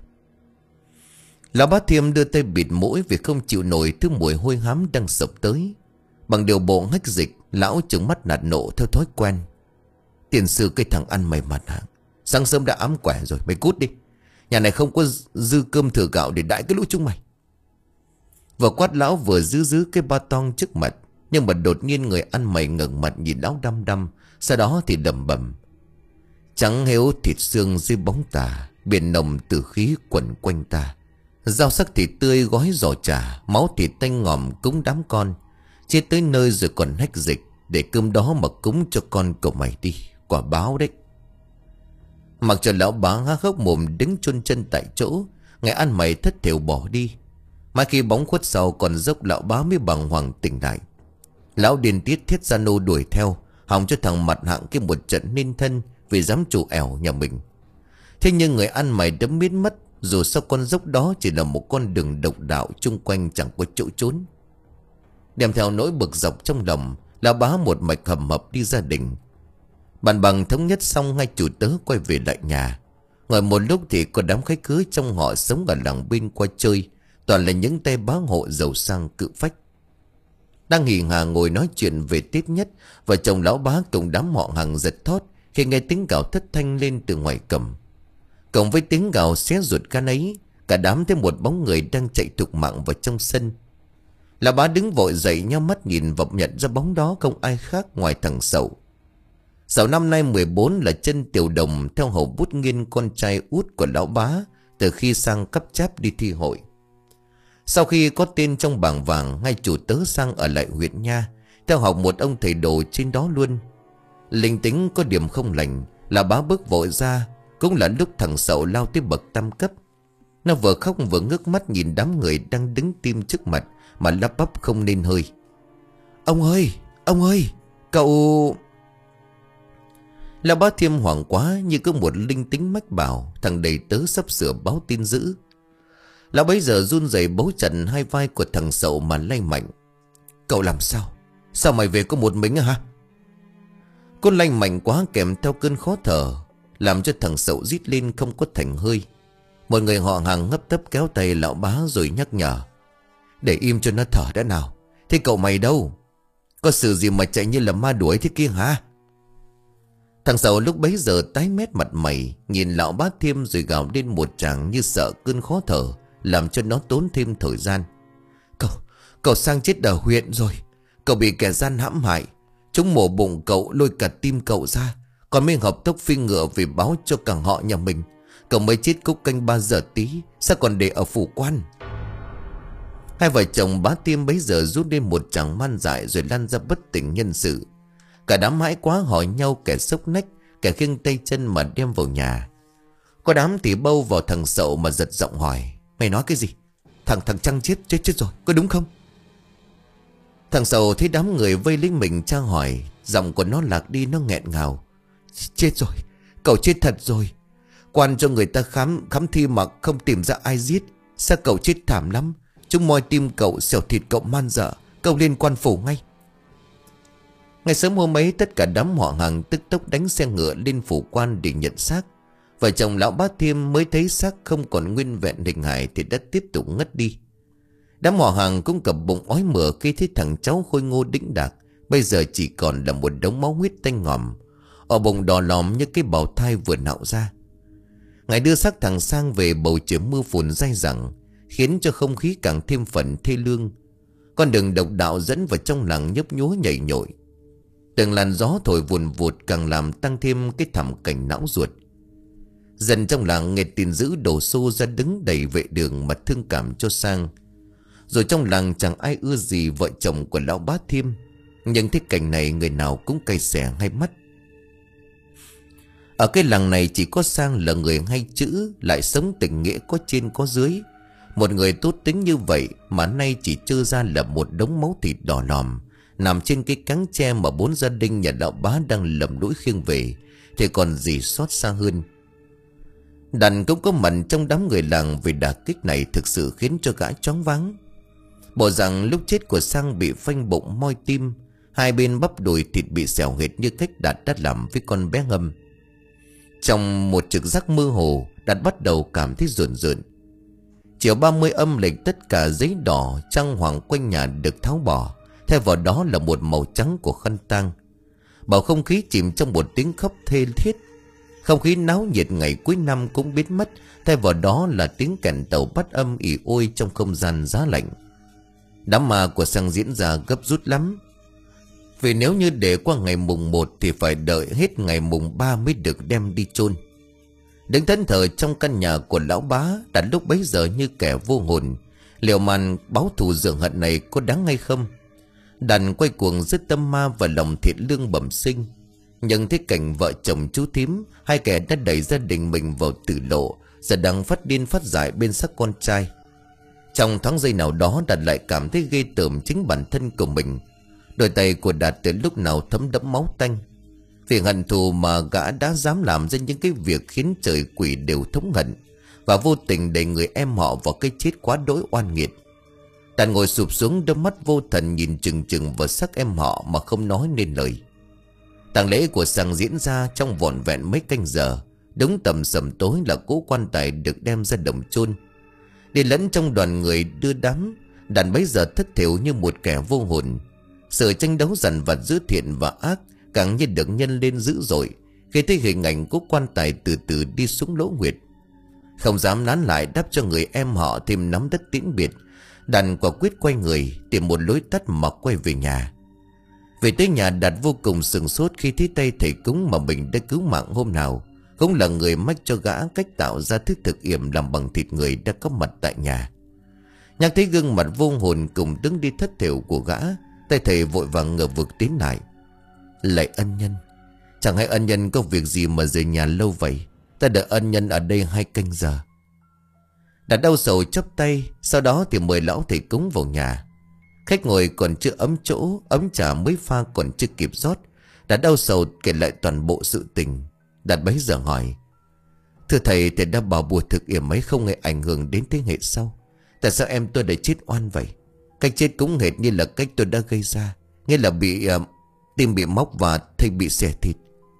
Speaker 1: Lão bá Thiêm đưa tay bịt mũi vì không chịu nổi thứ mùi hôi hám đang sộc tới. Bằng điều bộ hách dịch, lão trừng mắt nạt nộ theo thói quen. Tiền sư cái thằng ăn mày mặt hàng, sáng sớm đã ám quẻ rồi, mày cút đi. Nhà này không có dư cơm thừa gạo để đãi cái lũ chúng mày. Vừa quát lão vừa giữ giữ cái ba tong trước mặt. Nhưng mà đột nhiên người ăn mày ngẩng mặt nhìn lão đăm đăm. Sau đó thì đầm bầm. Trắng héo thịt xương dưới bóng tà, biển nồng tử khí quẩn quanh ta. Rau sắc thịt tươi gói giò chả, máu thịt tanh ngòm cúng đám con. Chết tới nơi rồi còn hách dịch, để cơm đó mà cúng cho con cậu mày đi. Quả báo đấy. Mặc cho lão bá há hốc mồm đứng chôn chân tại chỗ, ngày ăn mày thất thểu bỏ đi. Mai khi bóng khuất sau còn dốc, lão bá mới bàng hoàng tỉnh lại. Lão điên tiết thiết gia nô đuổi theo, hòng cho thằng mặt hạng kia một trận nên thân vì dám trù ẻo nhà mình. Thế nhưng người ăn mày đấm biết mất, dù sao con dốc đó chỉ là một con đường độc đạo, chung quanh chẳng có chỗ trốn. Đem theo nỗi bực dọc trong lòng, lão bá một mạch hầm hập đi gia đình. Bàn bằng thống nhất xong, hai chủ tớ quay về lại nhà. Ngồi một lúc thì có đám khách khứa trong họ sống ở làng bên qua chơi, toàn là những tay bá hộ giàu sang cự phách. Đang hì hà ngồi nói chuyện về Tết Nhất, vợ chồng lão bá cùng đám họ hàng giật thót khi nghe tiếng gào thất thanh lên từ ngoài cổng. Cộng với tiếng gào xé ruột gan ấy, cả đám thấy một bóng người đang chạy thục mạng vào trong sân. Lão bá đứng vội dậy, nhắm mắt nhìn và nhận ra bóng đó không ai khác ngoài thằng Sậu. Sậu năm nay mười bốn, là chân tiểu đồng theo hầu bút nghiên, con trai út của lão bá từ khi Sang cấp cháp đi thi hội. Sau khi có tên trong bảng vàng, ngay chủ tớ Sang ở lại huyện Nha, theo học một ông thầy đồ trên đó luôn. Linh tính có điểm không lành, là bá bước vội ra. Cũng là lúc thằng Sậu lao tới bậc tam cấp. Nó vừa khóc vừa ngước mắt nhìn đám người đang đứng tim trước mặt mà lắp bắp không nên hơi. Ông ơi, ông ơi, cậu... Lão bá Thiêm hoảng quá, như có một linh tính mách bảo thằng đầy tớ sắp sửa báo tin dữ. Lão bấy giờ run rẩy bấu chặt hai vai của thằng Sậu mà lay mạnh. Cậu làm sao? Sao mày về có một mình à hả? Cô lay mạnh quá kèm theo cơn khó thở, làm cho thằng Sậu rít lên không có thành hơi. Một người họ hàng ngấp tấp kéo tay lão bá rồi nhắc nhở. Để im cho nó thở đã nào. Thế cậu mày đâu? Có sự gì mà chạy như là ma đuổi thế kia hả? Thằng Sậu lúc bấy giờ tái mét mặt mày, nhìn lão bá Thiêm rồi gào lên một tràng như sợ cơn khó thở, làm cho nó tốn thêm thời gian. Cậu, cậu Sang chết ở huyện rồi. Cậu bị kẻ gian hãm hại. Chúng mổ bụng cậu, lôi cả tim cậu ra. Còn mới hợp tốc phi ngựa về báo cho cả họ nhà mình. Cậu mới chết cúc canh ba giờ tí, sao còn để ở phủ quan? Hai vợ chồng bá Thiêm bấy giờ rút lên một tràng man dại rồi lăn ra bất tỉnh nhân sự. Cả đám hãi quá hỏi nhau, kẻ sốc nách, kẻ khiêng tay chân mà đem vào nhà. Có đám thì bâu vào thằng Sậu mà giật giọng hỏi. Mày nói cái gì? Thằng thằng Trăng chết chết chết rồi, có đúng không? Thằng Sậu thấy đám người vây lấy mình tra hỏi, giọng của nó lạc đi, nó nghẹn ngào. Chết rồi, cậu chết thật rồi. Quan cho người ta khám khám thi mà không tìm ra ai giết. Sao cậu chết thảm lắm. Chúng moi tim cậu, xẻo thịt cậu man dợ. Cậu lên quan phủ ngay. Ngày sớm hôm ấy, tất cả đám họ hàng tức tốc đánh xe ngựa lên phủ quan để nhận xác. Vợ chồng lão bá Thiêm mới thấy xác không còn nguyên vẹn hình hài thì đã tiếp tục ngất đi. Đám họ hàng cũng cập bụng ói mửa khi thấy thằng cháu khôi ngô đĩnh đạc bây giờ chỉ còn là một đống máu huyết tanh ngòm, ở bụng đỏ lòm như cái bào thai vừa nạo ra. Ngày đưa xác thằng Sang về, bầu trời mưa phùn dai dẳng, khiến cho không khí càng thêm phần thê lương. Con đường độc đạo dẫn vào trong làng nhấp nhúa nhảy nhội. Từng làn gió thổi vùn vụt càng làm tăng thêm cái thảm cảnh não ruột. Dần trong làng nghe tin dữ đổ xô ra đứng đầy vệ đường mà thương cảm cho Sang. Rồi trong làng chẳng ai ưa gì vợ chồng của lão bá Thiêm. Nhưng thấy cảnh này người nào cũng cay xè hai mắt. Ở cái làng này chỉ có Sang là người hay chữ, lại sống tình nghĩa có trên có dưới. Một người tốt tính như vậy mà nay chỉ trơ ra là một đống máu thịt đỏ lòm nằm trên cái cáng tre mà bốn gia đình nhà lão Bá đang lầm lũi khiêng về, thì còn gì xót xa hơn. Đàn cũng có mặt trong đám người làng, vì đả kích này thực sự khiến cho gã choáng váng. Bộ rằng lúc chết của Sang bị phanh bụng moi tim, hai bên bắp đùi thịt bị xẻo hệt như cách Đạt đã làm với con bé Ngâm. Trong một trực giác mơ hồ, Đạt bắt đầu cảm thấy rợn rợn. Chiều ba mươi âm lịch, tất cả giấy đỏ trang hoàng quanh nhà được tháo bỏ, thay vào đó là một màu trắng của khăn tang. Bầu không khí chìm trong một tiếng khóc thê thiết. Không khí náo nhiệt ngày cuối năm cũng biến mất, thay vào đó là tiếng kèn tàu bắt âm ỉ ôi trong không gian giá lạnh. Đám ma của Sang diễn ra gấp rút lắm, vì nếu như để qua ngày mùng một thì phải đợi hết ngày mùng ba mới được đem đi chôn. Đứng thẫn thờ trong căn nhà của lão Bá, Đạt lúc bấy giờ như kẻ vô hồn. Liệu màn báo thù dượng hận này có đáng hay không? Đàn quay cuồng giữa tâm ma và lòng thiện lương bẩm sinh. Nhưng thấy cảnh vợ chồng chú thím, hai kẻ đã đẩy gia đình mình vào tử lộ, giờ đang phát điên phát dại bên xác con trai. Trong thoáng giây nào đó, Đạt lại cảm thấy ghê tởm chính bản thân của mình. Đôi tay của Đạt từ lúc nào thấm đẫm máu tanh, vì hận thù mà gã đã dám làm ra những cái việc khiến trời quỷ đều thống hận, và vô tình đẩy người em họ vào cái chết quá đỗi oan nghiệt. Đạt ngồi sụp xuống, đôi mắt vô thần nhìn chừng chừng vào xác em họ mà không nói nên lời. Tang lễ của Sang diễn ra trong vỏn vẹn mấy canh giờ. Đúng tầm sầm tối là cỗ quan tài được đem ra đồng chôn. Đi lẫn trong đoàn người đưa đám, Đàn bấy giờ thất thiểu như một kẻ vô hồn. Sự tranh đấu dằn vặt giữa thiện và ác càng như được nhân lên dữ dội khi thấy hình ảnh của quan tài từ từ đi xuống lỗ huyệt. Không dám nán lại đáp cho người em họ thêm nắm đất tiễn biệt, Đàn quả quyết quay người tìm một lối tắt mà quay về nhà. Về tới nhà, Đạt vô cùng sửng sốt khi thấy tay thầy cúng mà mình đã cứu mạng hôm nào cũng là người mách cho gã cách tạo ra thức thực yểm làm bằng thịt người đã có mặt tại nhà. Nhắc thấy gương mặt vô hồn cùng đứng đi thất thểu của gã, tay thầy vội vàng ngờ vực tiến lại. Lạy ân nhân, chẳng hay ân nhân có việc gì mà rời nhà lâu vậy? Ta đợi ân nhân ở đây hai canh giờ. Đạt đau sầu chắp tay, sau đó thì mời lão thầy cúng vào nhà. Khách ngồi còn chưa ấm chỗ, ấm trà mới pha còn chưa kịp rót. Đạt đau sầu kể lại toàn bộ sự tình. Đạt bấy giờ hỏi: Thưa thầy, thầy đã bảo bùa thực yểm ấy không hề ảnh hưởng đến thế hệ sau. Tại sao em tôi đã chết oan vậy? Cách chết cũng hệt như là cách tôi đã gây ra, nghĩa là bị uh, tim bị móc và thầy bị xẻ thịt.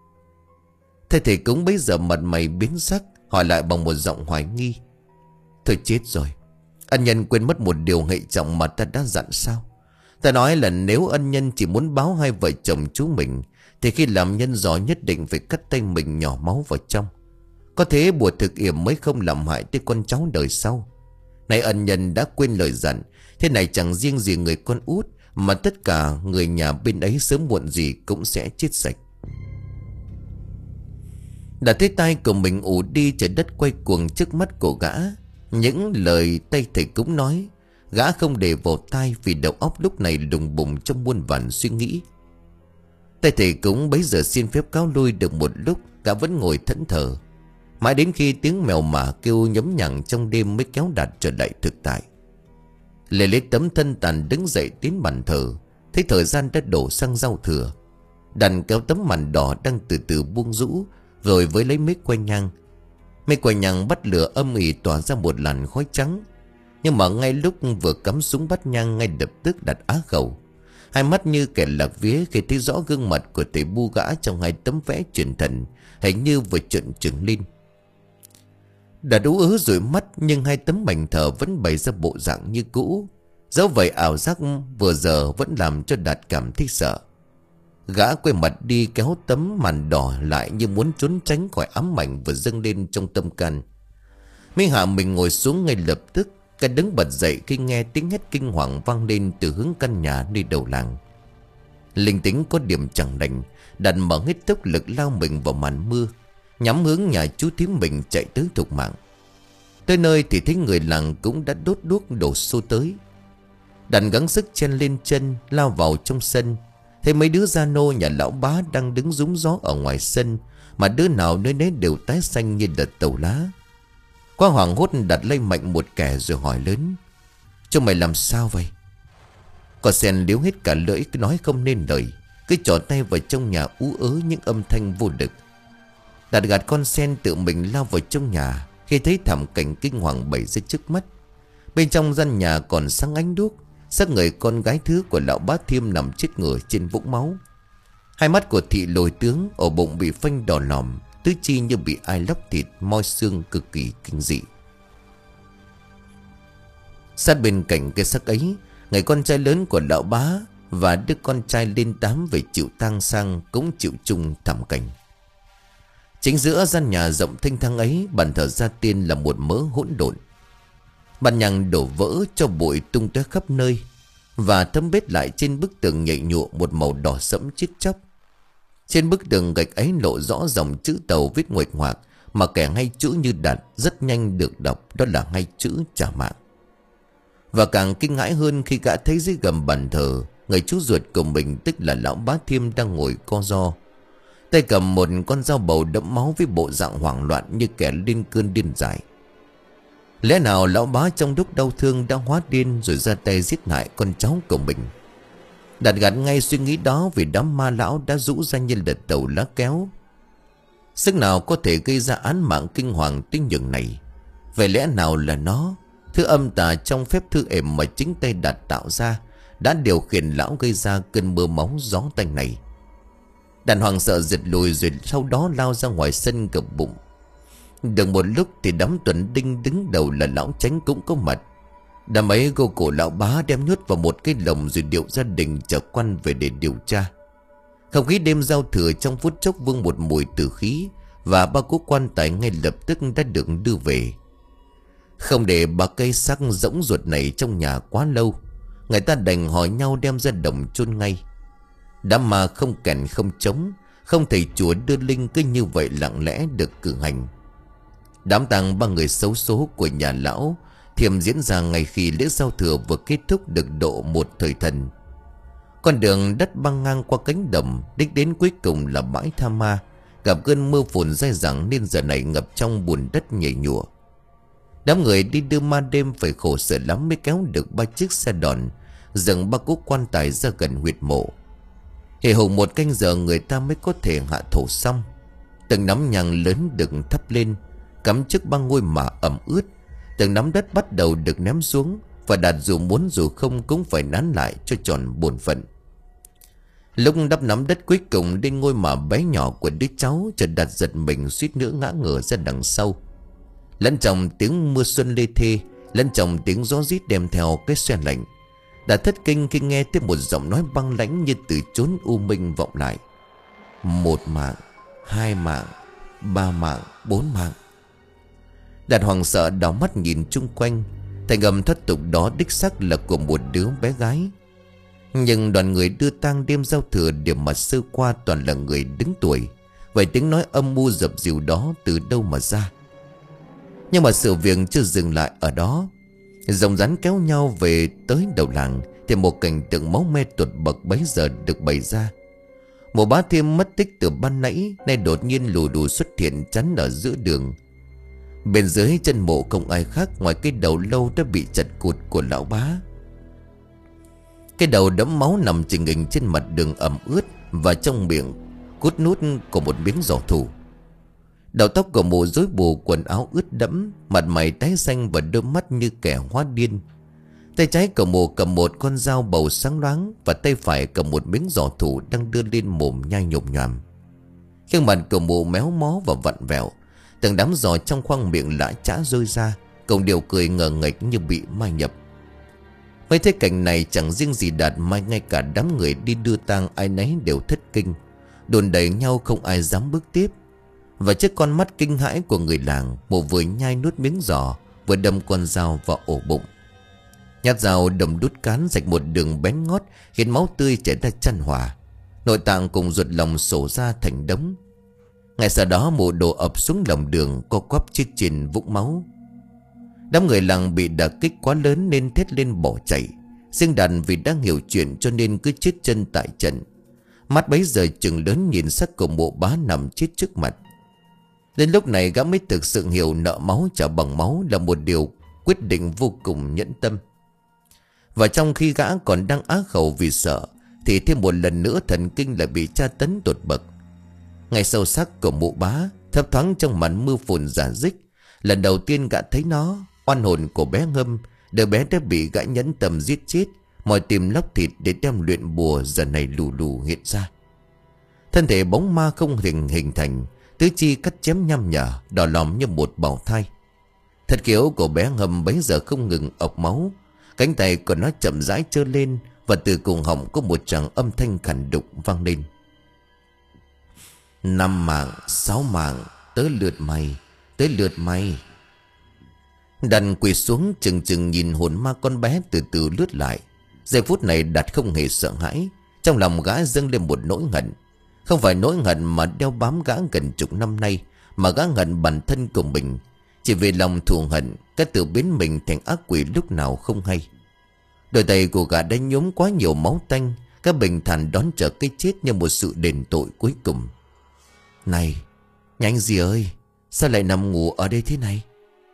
Speaker 1: Thầy thầy cúng bấy giờ mặt mày biến sắc, hỏi lại bằng một giọng hoài nghi: Thôi chết rồi, ân nhân quên mất một điều hệ trọng mà ta đã dặn sao? Ta nói là nếu ân nhân chỉ muốn báo hai vợ chồng chú mình, thì khi làm nhân gió nhất định phải cắt tay mình nhỏ máu vào trong. Có thế bùa thực yểm mới không làm hại tới con cháu đời sau. Này ân nhân đã quên lời dặn, thế này chẳng riêng gì người con út, mà tất cả người nhà bên ấy sớm muộn gì cũng sẽ chết sạch. Đã thấy tai của mình ù đi, trời đất quay cuồng trước mắt của gã. Những lời tay thầy cúng nói, gã không để vào tai vì đầu óc lúc này lùng bùng trong muôn vàn suy nghĩ. Tay thầy cúng bấy giờ xin phép cáo lui được một lúc, gã vẫn ngồi thẫn thờ. Mãi đến khi tiếng mèo mả kêu nhấm nhằng trong đêm mới kéo Đạt trở lại thực tại. Lê lấy tấm thân tàn đứng dậy tiến bàn thờ, thấy thời gian đã đổ sang giao thừa. Đàn kéo tấm màn đỏ đang từ từ buông rũ, rồi với lấy mấy que nhang. Mấy que nhang bắt lửa âm ỉ tỏa ra một làn khói trắng. Nhưng mà ngay lúc vừa cắm súng bắt nhang, ngay lập tức Đạt á khẩu. Hai mắt như kẻ lạc vía khi thấy rõ gương mặt của thầy bu gã trong hai tấm vẽ truyền thần, hình như vừa trợn trừng lên. Đạt ú ớ rồi mắt, nhưng hai tấm mảnh thờ vẫn bày ra bộ dạng như cũ. Dẫu vậy ảo giác vừa giờ vẫn làm cho Đạt cảm thấy sợ. Gã quay mặt đi kéo tấm màn đỏ lại như muốn trốn tránh khỏi ám ảnh vừa dâng lên trong tâm can. Mới hạ mình ngồi xuống ngay lập tức, cả đứng bật dậy khi nghe tiếng hét kinh hoàng vang lên từ hướng căn nhà nơi đầu làng. Linh tính có điểm chẳng lành, Đạt mở hết tốc lực lao mình vào màn mưa, nhắm hướng nhà chú thím mình chạy tới thục mạng. Tới nơi thì thấy người làng cũng đã đốt đuốc đổ xô tới. Đạt gắng sức chen lên chân lao vào trong sân. Thấy mấy đứa gia nô nhà lão bá đang đứng rúng gió ở ngoài sân, mà đứa nào nơi nấy đều tái xanh như đợt tàu lá. Qua hoảng hốt đặt lấy mạnh một kẻ rồi hỏi lớn: "Chúng mày làm sao vậy?" Con sen liếu hết cả lưỡi, cứ nói không nên lời, cứ trỏ tay vào trong nhà ú ớ những âm thanh vô lực. Đạt gạt con sen tự mình lao vào trong nhà, khi thấy thảm cảnh kinh hoàng bày ra trước mắt. Bên trong gian nhà còn sáng ánh đuốc, xác người con gái thứ của lão bá Thiêm nằm chết ngửa trên vũng máu. Hai mắt của thị lồi tướng, ổ bụng bị phanh đỏ lòm, tứ chi như bị ai lóc thịt, moi xương cực kỳ kinh dị. Sát bên cạnh cái xác ấy, người con trai lớn của lão bá và đứa con trai lên tám về chịu tang sang cũng chịu chung thảm cảnh. Chính giữa gian nhà rộng thênh thang ấy, bàn thờ gia tiên là một mớ hỗn độn. Bàn nhang đổ vỡ cho bụi tung tóe khắp nơi, và thấm bết lại trên bức tường nhạy nhụa một màu đỏ sẫm chết chóc. Trên bức tường gạch ấy lộ rõ dòng chữ tàu viết nguệch ngoạc, mà kẻ hay chữ như đặt rất nhanh được đọc, đó là hay chữ trả mạng. Và càng kinh hãi hơn khi gã thấy dưới gầm bàn thờ, người chú ruột của mình, tức là lão bá Thiêm, đang ngồi co ro, tay cầm một con dao bầu đẫm máu với bộ dạng hoảng loạn như kẻ lên cơn điên dại. Lẽ nào lão bá trong lúc đau thương đã hóa điên rồi ra tay giết hại con cháu của mình? Đạt gạt ngay suy nghĩ đó, vì đám ma lão đã rũ ra như lật tàu lá kéo. Sức nào có thể gây ra án mạng kinh hoàng tinh nhường này? Vậy lẽ nào là nó, thứ âm tà trong phép thư ềm mà chính tay Đạt tạo ra, đã điều khiển lão gây ra cơn mưa máu gió tanh này? Đàn hoàng sợ giật lùi, rồi sau đó lao ra ngoài sân gập bụng. Được một lúc thì đám tuần đinh đứng đầu là lão Chánh cũng có mặt. Đám ấy gô cổ lão bá đem nhốt vào một cái lồng, rồi điệu gia đình chở quan về để điều tra. Không khí đêm giao thừa trong phút chốc vương một mùi tử khí, và ba cố quan tài ngay lập tức đã được đưa về. Không để ba cây xác rỗng ruột này trong nhà quá lâu, người ta đành hỏi nhau đem ra đồng chôn ngay. Đám ma không kèn không trống, không thầy chùa đưa linh, cứ như vậy lặng lẽ được cử hành. Đám tang ba người xấu số của nhà lão Thiêm diễn ra ngay khi lễ giao thừa vừa kết thúc được độ một thời thần. Con đường đất băng ngang qua cánh đồng, đích đến cuối cùng là bãi Tha Ma, gặp cơn mưa phùn dai dẳng nên giờ này ngập trong bùn đất nhầy nhụa. Đám người đi đưa ma đêm phải khổ sở lắm mới kéo được ba chiếc xe đòn dừng ba cố quan tài ra gần huyệt mộ. Hề hùng một canh giờ người ta mới có thể hạ thổ xong. Từng nắm nhang lớn được thắp lên, cắm trước băng ngôi mả ẩm ướt. Từng nắm đất bắt đầu được ném xuống, và Đạt dù muốn dù không cũng phải nán lại cho tròn bổn phận. Lúc đắp nắm đất cuối cùng lên ngôi mả bé nhỏ của đứa cháu, chợt Đạt giật mình suýt nữa ngã ngửa ra đằng sau. Lẫn trong tiếng mưa xuân lê thê, lẫn trong tiếng gió rít đem theo cái xe lạnh, Đạt thất kinh khi nghe thấy một giọng nói băng lãnh như từ chốn u minh vọng lại: "Một mạng, hai mạng, ba mạng, bốn mạng." Đạt hoảng sợ đảo mắt nhìn chung quanh. Thành âm thất tục đó đích xác là của một đứa bé gái. Nhưng đoàn người đưa tang đêm giao thừa điểm mà sơ qua toàn là người đứng tuổi. Vậy tiếng nói âm mưu dập dìu đó từ đâu mà ra? Nhưng mà sự việc chưa dừng lại ở đó. Dòng rắn kéo nhau về tới đầu làng, thì một cảnh tượng máu me tột bậc bấy giờ được bày ra. Một bá Thiêm mất tích từ ban nãy, nay đột nhiên lù đù xuất hiện chắn ở giữa đường. Bên dưới chân mộ không ai khác ngoài cái đầu lâu đã bị chặt cụt của lão bá. Cái đầu đẫm máu nằm chình hình trên mặt đường ẩm ướt, và trong miệng cút nút của một miếng giỏ thủ. Đầu tóc của mụ rối bù, quần áo ướt đẫm, mặt mày tái xanh và đôi mắt như kẻ hóa điên. Tay trái của mụ cầm một con dao bầu sáng loáng, và tay phải cầm một miếng giỏ thủ đang đưa lên mồm nhai nhồm nhoàm. Khuôn mặt của mụ méo mó và vặn vẹo, từng đám giò trong khoang miệng lã chã rơi ra, cùng điều cười ngờ nghệch như bị mai nhập. Với thế cảnh này chẳng riêng gì Đạt mà ngay cả đám người đi đưa tang ai nấy đều thất kinh, đồn đẩy nhau không ai dám bước tiếp. Và trước con mắt kinh hãi của người làng, mụ vừa nhai nuốt miếng giò, vừa đâm con dao vào ổ bụng. Nhát dao đâm đút cán rạch một đường bén ngót, khiến máu tươi chảy ra chan hòa. Nội tạng cùng ruột lòng sổ ra thành đống. Ngay sau đó mụ đổ ập xuống lòng đường, co quắp chết trên vũng máu. Đám người làng bị đả kích quá lớn nên thét lên bỏ chạy. Riêng Đạt vì đang hiểu chuyện cho nên cứ chết chân tại trận. Mắt bấy giờ chừng lớn nhìn xác của mụ bá nằm chết trước mặt. Đến lúc này gã mới thực sự hiểu nợ máu trả bằng máu là một điều quyết định vô cùng nhẫn tâm. Và trong khi gã còn đang á khẩu vì sợ, thì thêm một lần nữa thần kinh lại bị tra tấn tột bậc. Ngay sâu sắc của mụ bá thấp thoáng trong màn mưa phùn rả rích. Lần đầu tiên gã thấy nó, oan hồn của bé Ngâm, đứa bé đã bị gã nhẫn tâm giết chết, mòi tìm lóc thịt để đem luyện bùa giờ này lù lù hiện ra. Thân thể bóng ma không hình hình thành, tứ chi cắt chém nhăm nhở, đỏ lòm như một bào thai. Thật kiểu của bé Ngâm bấy giờ không ngừng ọc máu, cánh tay của nó chậm rãi trơ lên, và từ cùng họng có một tràng âm thanh khản đục vang lên. Năm mạng, sáu mạng, tới lượt mày, tới lượt mày. Đàn quỳ xuống chừng chừng nhìn hồn ma con bé từ từ lướt lại. Giây phút này Đạt không hề sợ hãi. Trong lòng gã dâng lên một nỗi hận. Không phải nỗi hận mà đeo bám gã gần chục năm nay, mà gã hận bản thân của mình. Chỉ vì lòng thù hận, gã tự biến mình thành ác quỷ lúc nào không hay. Đôi tay của gã đã nhuốm quá nhiều máu tanh. Gã bình thản đón chờ cái chết như một sự đền tội cuối cùng. Này, nhanh gì ơi, sao lại nằm ngủ ở đây thế này?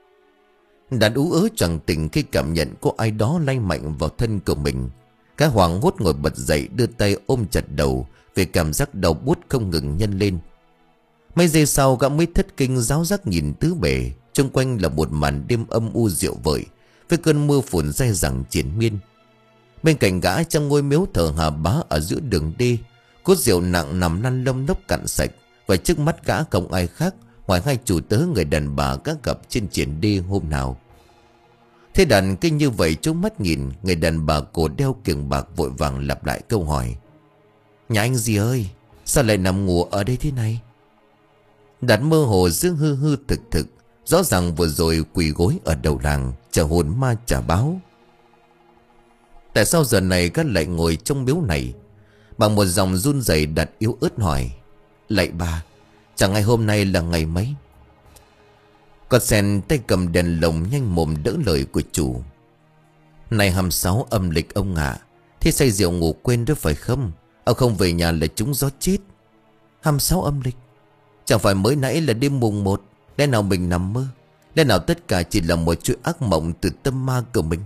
Speaker 1: Đàn ú ớ choàng tỉnh khi cảm nhận có ai đó lay mạnh vào thân của mình. Gã hoảng hốt ngồi bật dậy, đưa tay ôm chặt đầu vì cảm giác đau buốt không ngừng nhân lên. Mấy giây sau gã mới thất kinh ráo rắc nhìn tứ bề. Xung quanh là một màn đêm âm u rượu vợi, với cơn mưa phùn dai dẳng triền miên. Bên cạnh gã trong ngôi miếu thờ Hà Bá ở giữa đường đi, cốt rượu nặng nằm lăn lông lốc cạn sạch. Và trước mắt gã không ai khác ngoài hai chủ tớ người đàn bà gã gặp trên triển đi hôm nào. Thế đàn kinh như vậy trố mắt nhìn, người đàn bà cổ đeo kiềng bạc vội vàng lặp lại câu hỏi. Nhà anh gì ơi, sao lại nằm ngủ ở đây thế này? Đạt mơ hồ dương hư hư thực thực, rõ ràng vừa rồi quỳ gối ở đầu làng chờ hồn ma trả báo. Tại sao giờ này các lại ngồi trong miếu này? Bằng một dòng run rẩy Đạt yếu ớt hỏi. Lạy bà, chẳng ngày hôm nay là ngày mấy? Con sen tay cầm đèn lồng nhanh mồm đỡ lời của chủ. Này hăm sáu âm lịch ông ạ. À, thế say rượu ngủ quên đó phải không? Ông không về nhà là trúng gió chết. Hăm sáu âm lịch? Chẳng phải mới nãy là đêm mùng một? Lẽ nào mình nằm mơ? Lẽ nào tất cả chỉ là một chuỗi ác mộng từ tâm ma của mình?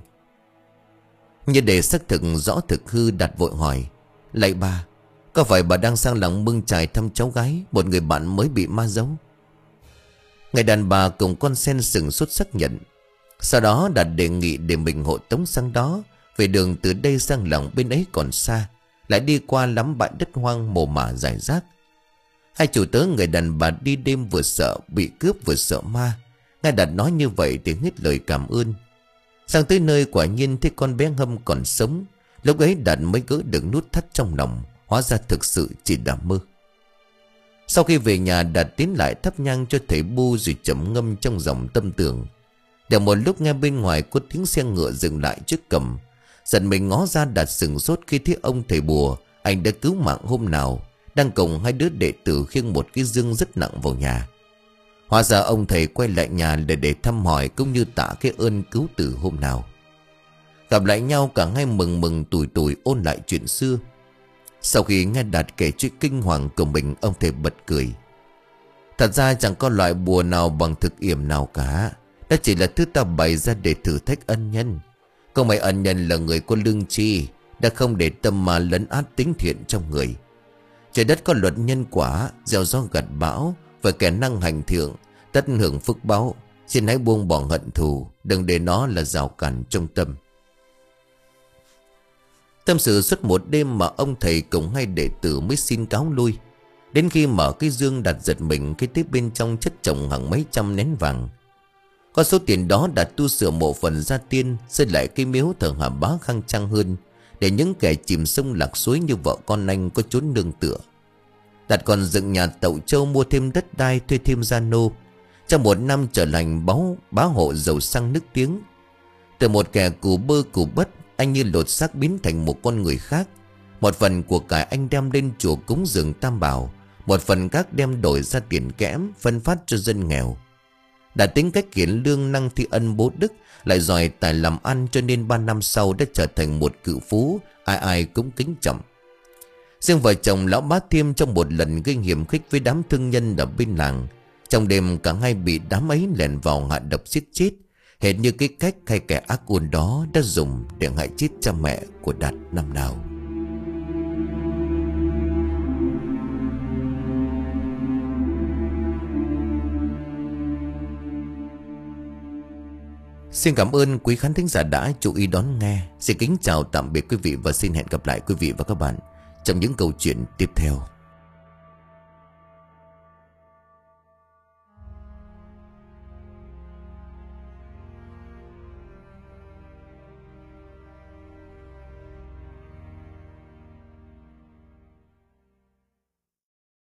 Speaker 1: Như để xác thực rõ thực hư, Đạt vội hỏi. Lạy bà, có phải bà đang sang làng Mương Chài thăm cháu gái, một người bạn mới bị ma giấu? Người đàn bà cùng con sen sừng sốt xác nhận. Sau đó Đạt đề nghị để mình hộ tống sang đó, vì đường từ đây sang làng bên ấy còn xa, lại đi qua lắm bãi đất hoang mồ mả rải rác. Hai chủ tớ người đàn bà đi đêm vừa sợ bị cướp vừa sợ ma. Nghe Đạt nói như vậy thì hết lời cảm ơn. Sang tới nơi quả nhiên thấy con bé Ngâm còn sống. Lúc ấy Đạt mới gỡ được nút thắt trong lòng, hóa ra thực sự chỉ là mơ. Sau khi về nhà, Đạt tiến lại thắp nhang cho thầy Bu rồi trầm ngâm trong dòng tâm tưởng. Để một lúc nghe bên ngoài có tiếng xe ngựa dừng lại trước cổng. Giận mình ngó ra, Đạt sừng sốt khi thấy ông thầy bùa anh đã cứu mạng hôm nào đang cùng hai đứa đệ tử khiêng một cái dương rất nặng vào nhà. Hóa ra ông thầy quay lại nhà để để thăm hỏi cũng như tạ cái ơn cứu tử hôm nào. Gặp lại nhau cả hai mừng mừng tủi tủi ôn lại chuyện xưa. Sau khi nghe Đạt kể chuyện kinh hoàng của mình, ông thầy bật cười. Thật ra chẳng có loại bùa nào bằng thực yểm nào cả. Đó chỉ là thứ ta bày ra để thử thách ân nhân. Có mấy ân nhân là người có lương tri, đã không để tâm mà lấn át tính thiện trong người. Trời đất có luật nhân quả, gieo gió gặt bão, và kẻ năng hành thiện tất hưởng phước báo. Xin hãy buông bỏ hận thù, đừng để nó là rào cản trong tâm. Tâm sự suốt một đêm mà ông thầy cùng hai đệ tử mới xin cáo lui. Đến khi mở cái dương, Đạt giật mình khi thấy bên trong chất chồng hàng mấy trăm nén vàng. Có số tiền đó Đạt tu sửa mộ phần gia tiên, xây lại cái miếu thờ Hà Bá khang trang hơn, để những kẻ chìm sông lạc suối như vợ con anh có chốn nương tựa. Đạt còn dựng nhà tậu châu, mua thêm đất đai, thuê thêm gia nô. Trong một năm trở lành báo bá hộ giàu sang nức tiếng. Từ một kẻ cù bơ cù bất, anh như lột xác biến thành một con người khác. Một phần của cải anh đem lên chùa cúng dường Tam Bảo, một phần khác đem đổi ra tiền kẽm phân phát cho dân nghèo. Đã tính cách hiển lương năng thi ân bố đức, lại giỏi tài làm ăn, cho nên ba năm sau đã trở thành một cự phú ai ai cũng kính trọng. Riêng vợ chồng lão Bá Thiêm trong một lần gây hiểm khích với đám thương nhân ở bên làng, trong đêm cả hai bị đám ấy lèn vào hạ độc giết chết, hệt như cái cách hay kẻ ác ôn đó đã dùng để hại chết cha mẹ của Đạt năm nào. Xin cảm ơn quý khán thính giả đã chú ý đón nghe. Xin kính chào tạm biệt quý vị và xin hẹn gặp lại quý vị và các bạn trong những câu chuyện tiếp theo.